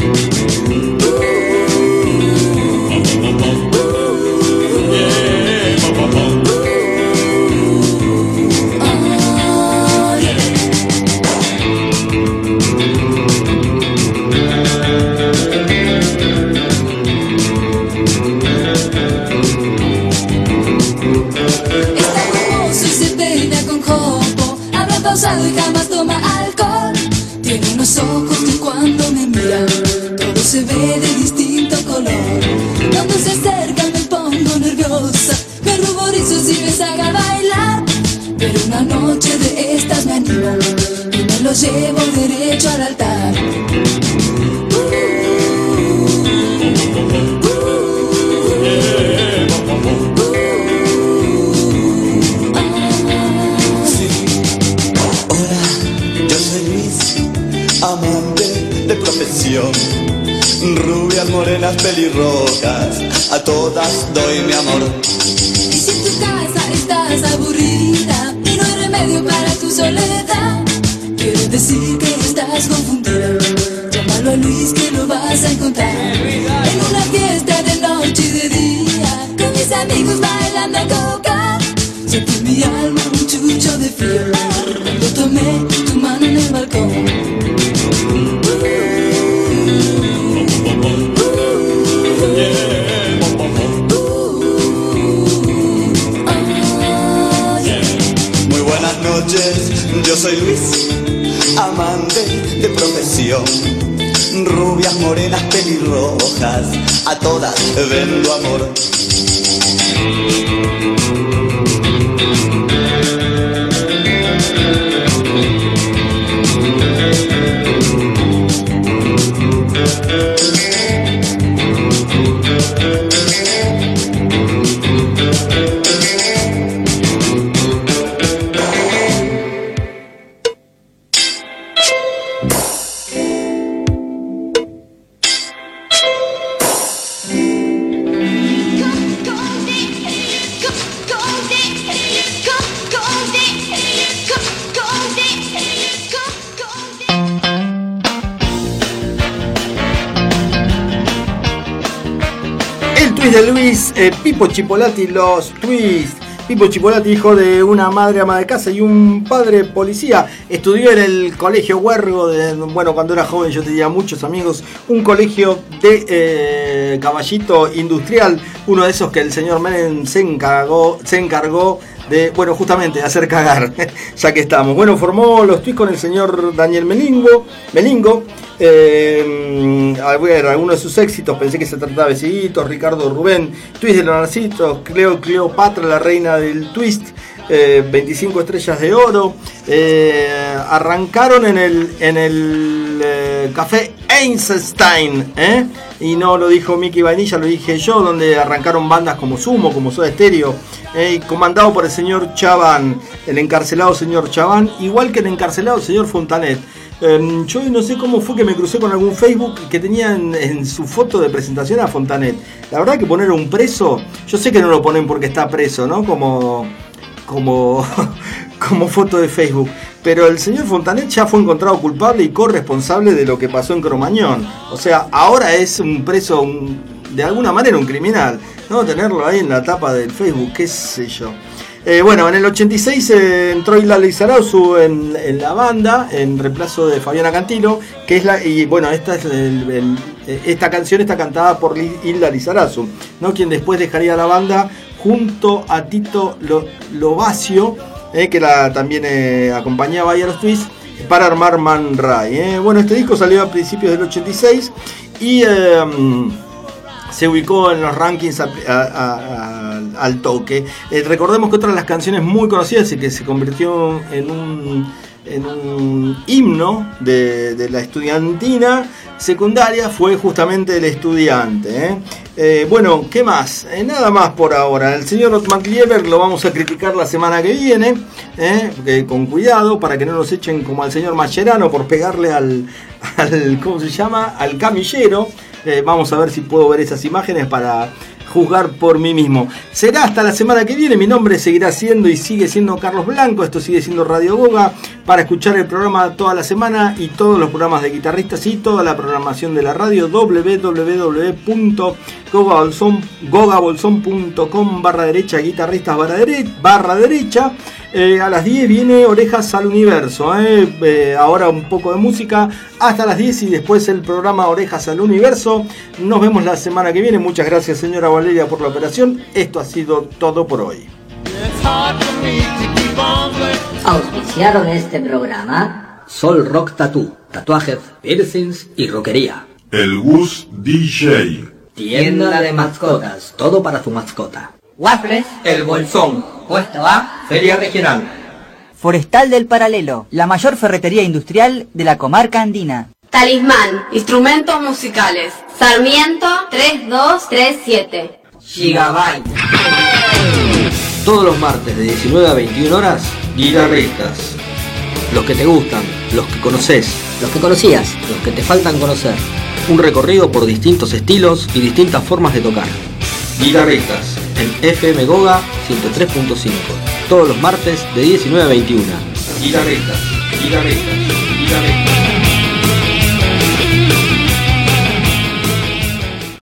Y jamás toma alcohol. Tiene unos ojos que cuando me miran todo se ve de distinto color. Cuando se acerca me pongo nerviosa, me ruborizo si me saca a bailar. Pero una noche de estas me anima y me lo llevo derecho al altar. Amante de profesión, rubias, morenas, pelirrojas, a todas doy mi amor. Y si en tu casa estás aburrida y no hay remedio para tu soledad, quiere decir que estás confundida. Llámalo a Luis que lo vas a encontrar en una fiesta de noche y de día, con mis amigos bailando a coca. Sentí en mi alma un chucho de frío cuando tomé tu mano en el balcón. Muy buenas noches, yo soy Luis, amante de profesión, rubias, morenas, pelirrojas, a todas vendo amor. twist de Luis, Pipo Chipolati, los twists. Pipo Chipolati, hijo de una madre ama de casa y un padre policía, estudió en el colegio Huergo, cuando era joven yo tenía muchos amigos, un colegio de caballito industrial, uno de esos que el señor Menem se encargó de, justamente de hacer cagar, ya que estamos. Formó los twists con el señor Daniel Melingo. A ver, algunos de sus éxitos, pensé que se trataba de Besitos, Ricardo Rubén, Twist de los Narcisos, Cleopatra, la reina del twist, 25 estrellas de oro. Arrancaron en el café Einstein, y no lo dijo Mickey Vainilla, lo dije yo, donde arrancaron bandas como Sumo, como Soda Stereo, comandado por el señor Chaván, el encarcelado señor Chaván, igual que el encarcelado señor Fontanet. Yo no sé cómo fue que me crucé con algún Facebook que tenía en su foto de presentación a Fontanet. La verdad que poner un preso, yo sé que no lo ponen porque está preso, ¿no? Como foto de Facebook. Pero el señor Fontanet ya fue encontrado culpable y corresponsable de lo que pasó en Cromañón. O sea, ahora es un preso, de alguna manera un criminal, ¿no? Tenerlo ahí en la tapa del Facebook, qué sé yo. En el 86 entró Hilda Lizarazu en la banda, en reemplazo de Fabiana Cantilo, que es esta canción está cantada por Hilda Lizarazu, ¿no? Quien después dejaría la banda junto a Tito Lovacio, que también acompañaba ahí a los twists, para armar Man Ray. Este disco salió a principios del 86 y se ubicó en los rankings al toque. Recordemos que otra de las canciones muy conocidas y que se convirtió en un himno de la estudiantina secundaria fue justamente El Estudiante. ¿Qué más? Nada más por ahora. El señor MacLieber lo vamos a criticar la semana que viene, con cuidado para que no nos echen como al señor Mascherano por pegarle al ¿cómo se llama? Al camillero. Vamos a ver si puedo ver esas imágenes para juzgar por mí mismo. Será hasta la semana que viene. Mi nombre seguirá siendo y sigue siendo Carlos Blanco. Esto sigue siendo Radio Goga. Para escuchar el programa toda la semana y todos los programas de guitarristas y toda la programación de la radio, www.gogabolson.com/derecha guitarristas /derecha. A las 10 viene Orejas al Universo. Ahora un poco de música hasta las 10 y después el programa Orejas al Universo. Nos vemos la semana que viene. Muchas gracias, señora Valeria, por la operación. Esto ha sido todo por hoy. Auspiciaron este programa Sol Rock Tattoo, tatuajes, piercings y rockería. El Gus DJ. Tienda de mascotas, todo para su mascota. Waffles, El Bolsón. Puesto A, Feria Regional. Forestal del Paralelo, la mayor ferretería industrial de la comarca andina. Talismán, instrumentos musicales. Sarmiento 3237. Gigabyte. Todos los martes de 19 a 21 horas, guitarristas. Los que te gustan, los que conoces, los que conocías, los que te faltan conocer. Un recorrido por distintos estilos y distintas formas de tocar. Guitarristas, en FM Goga 103.5. Todos los martes de 19 a 21. Guitarristas.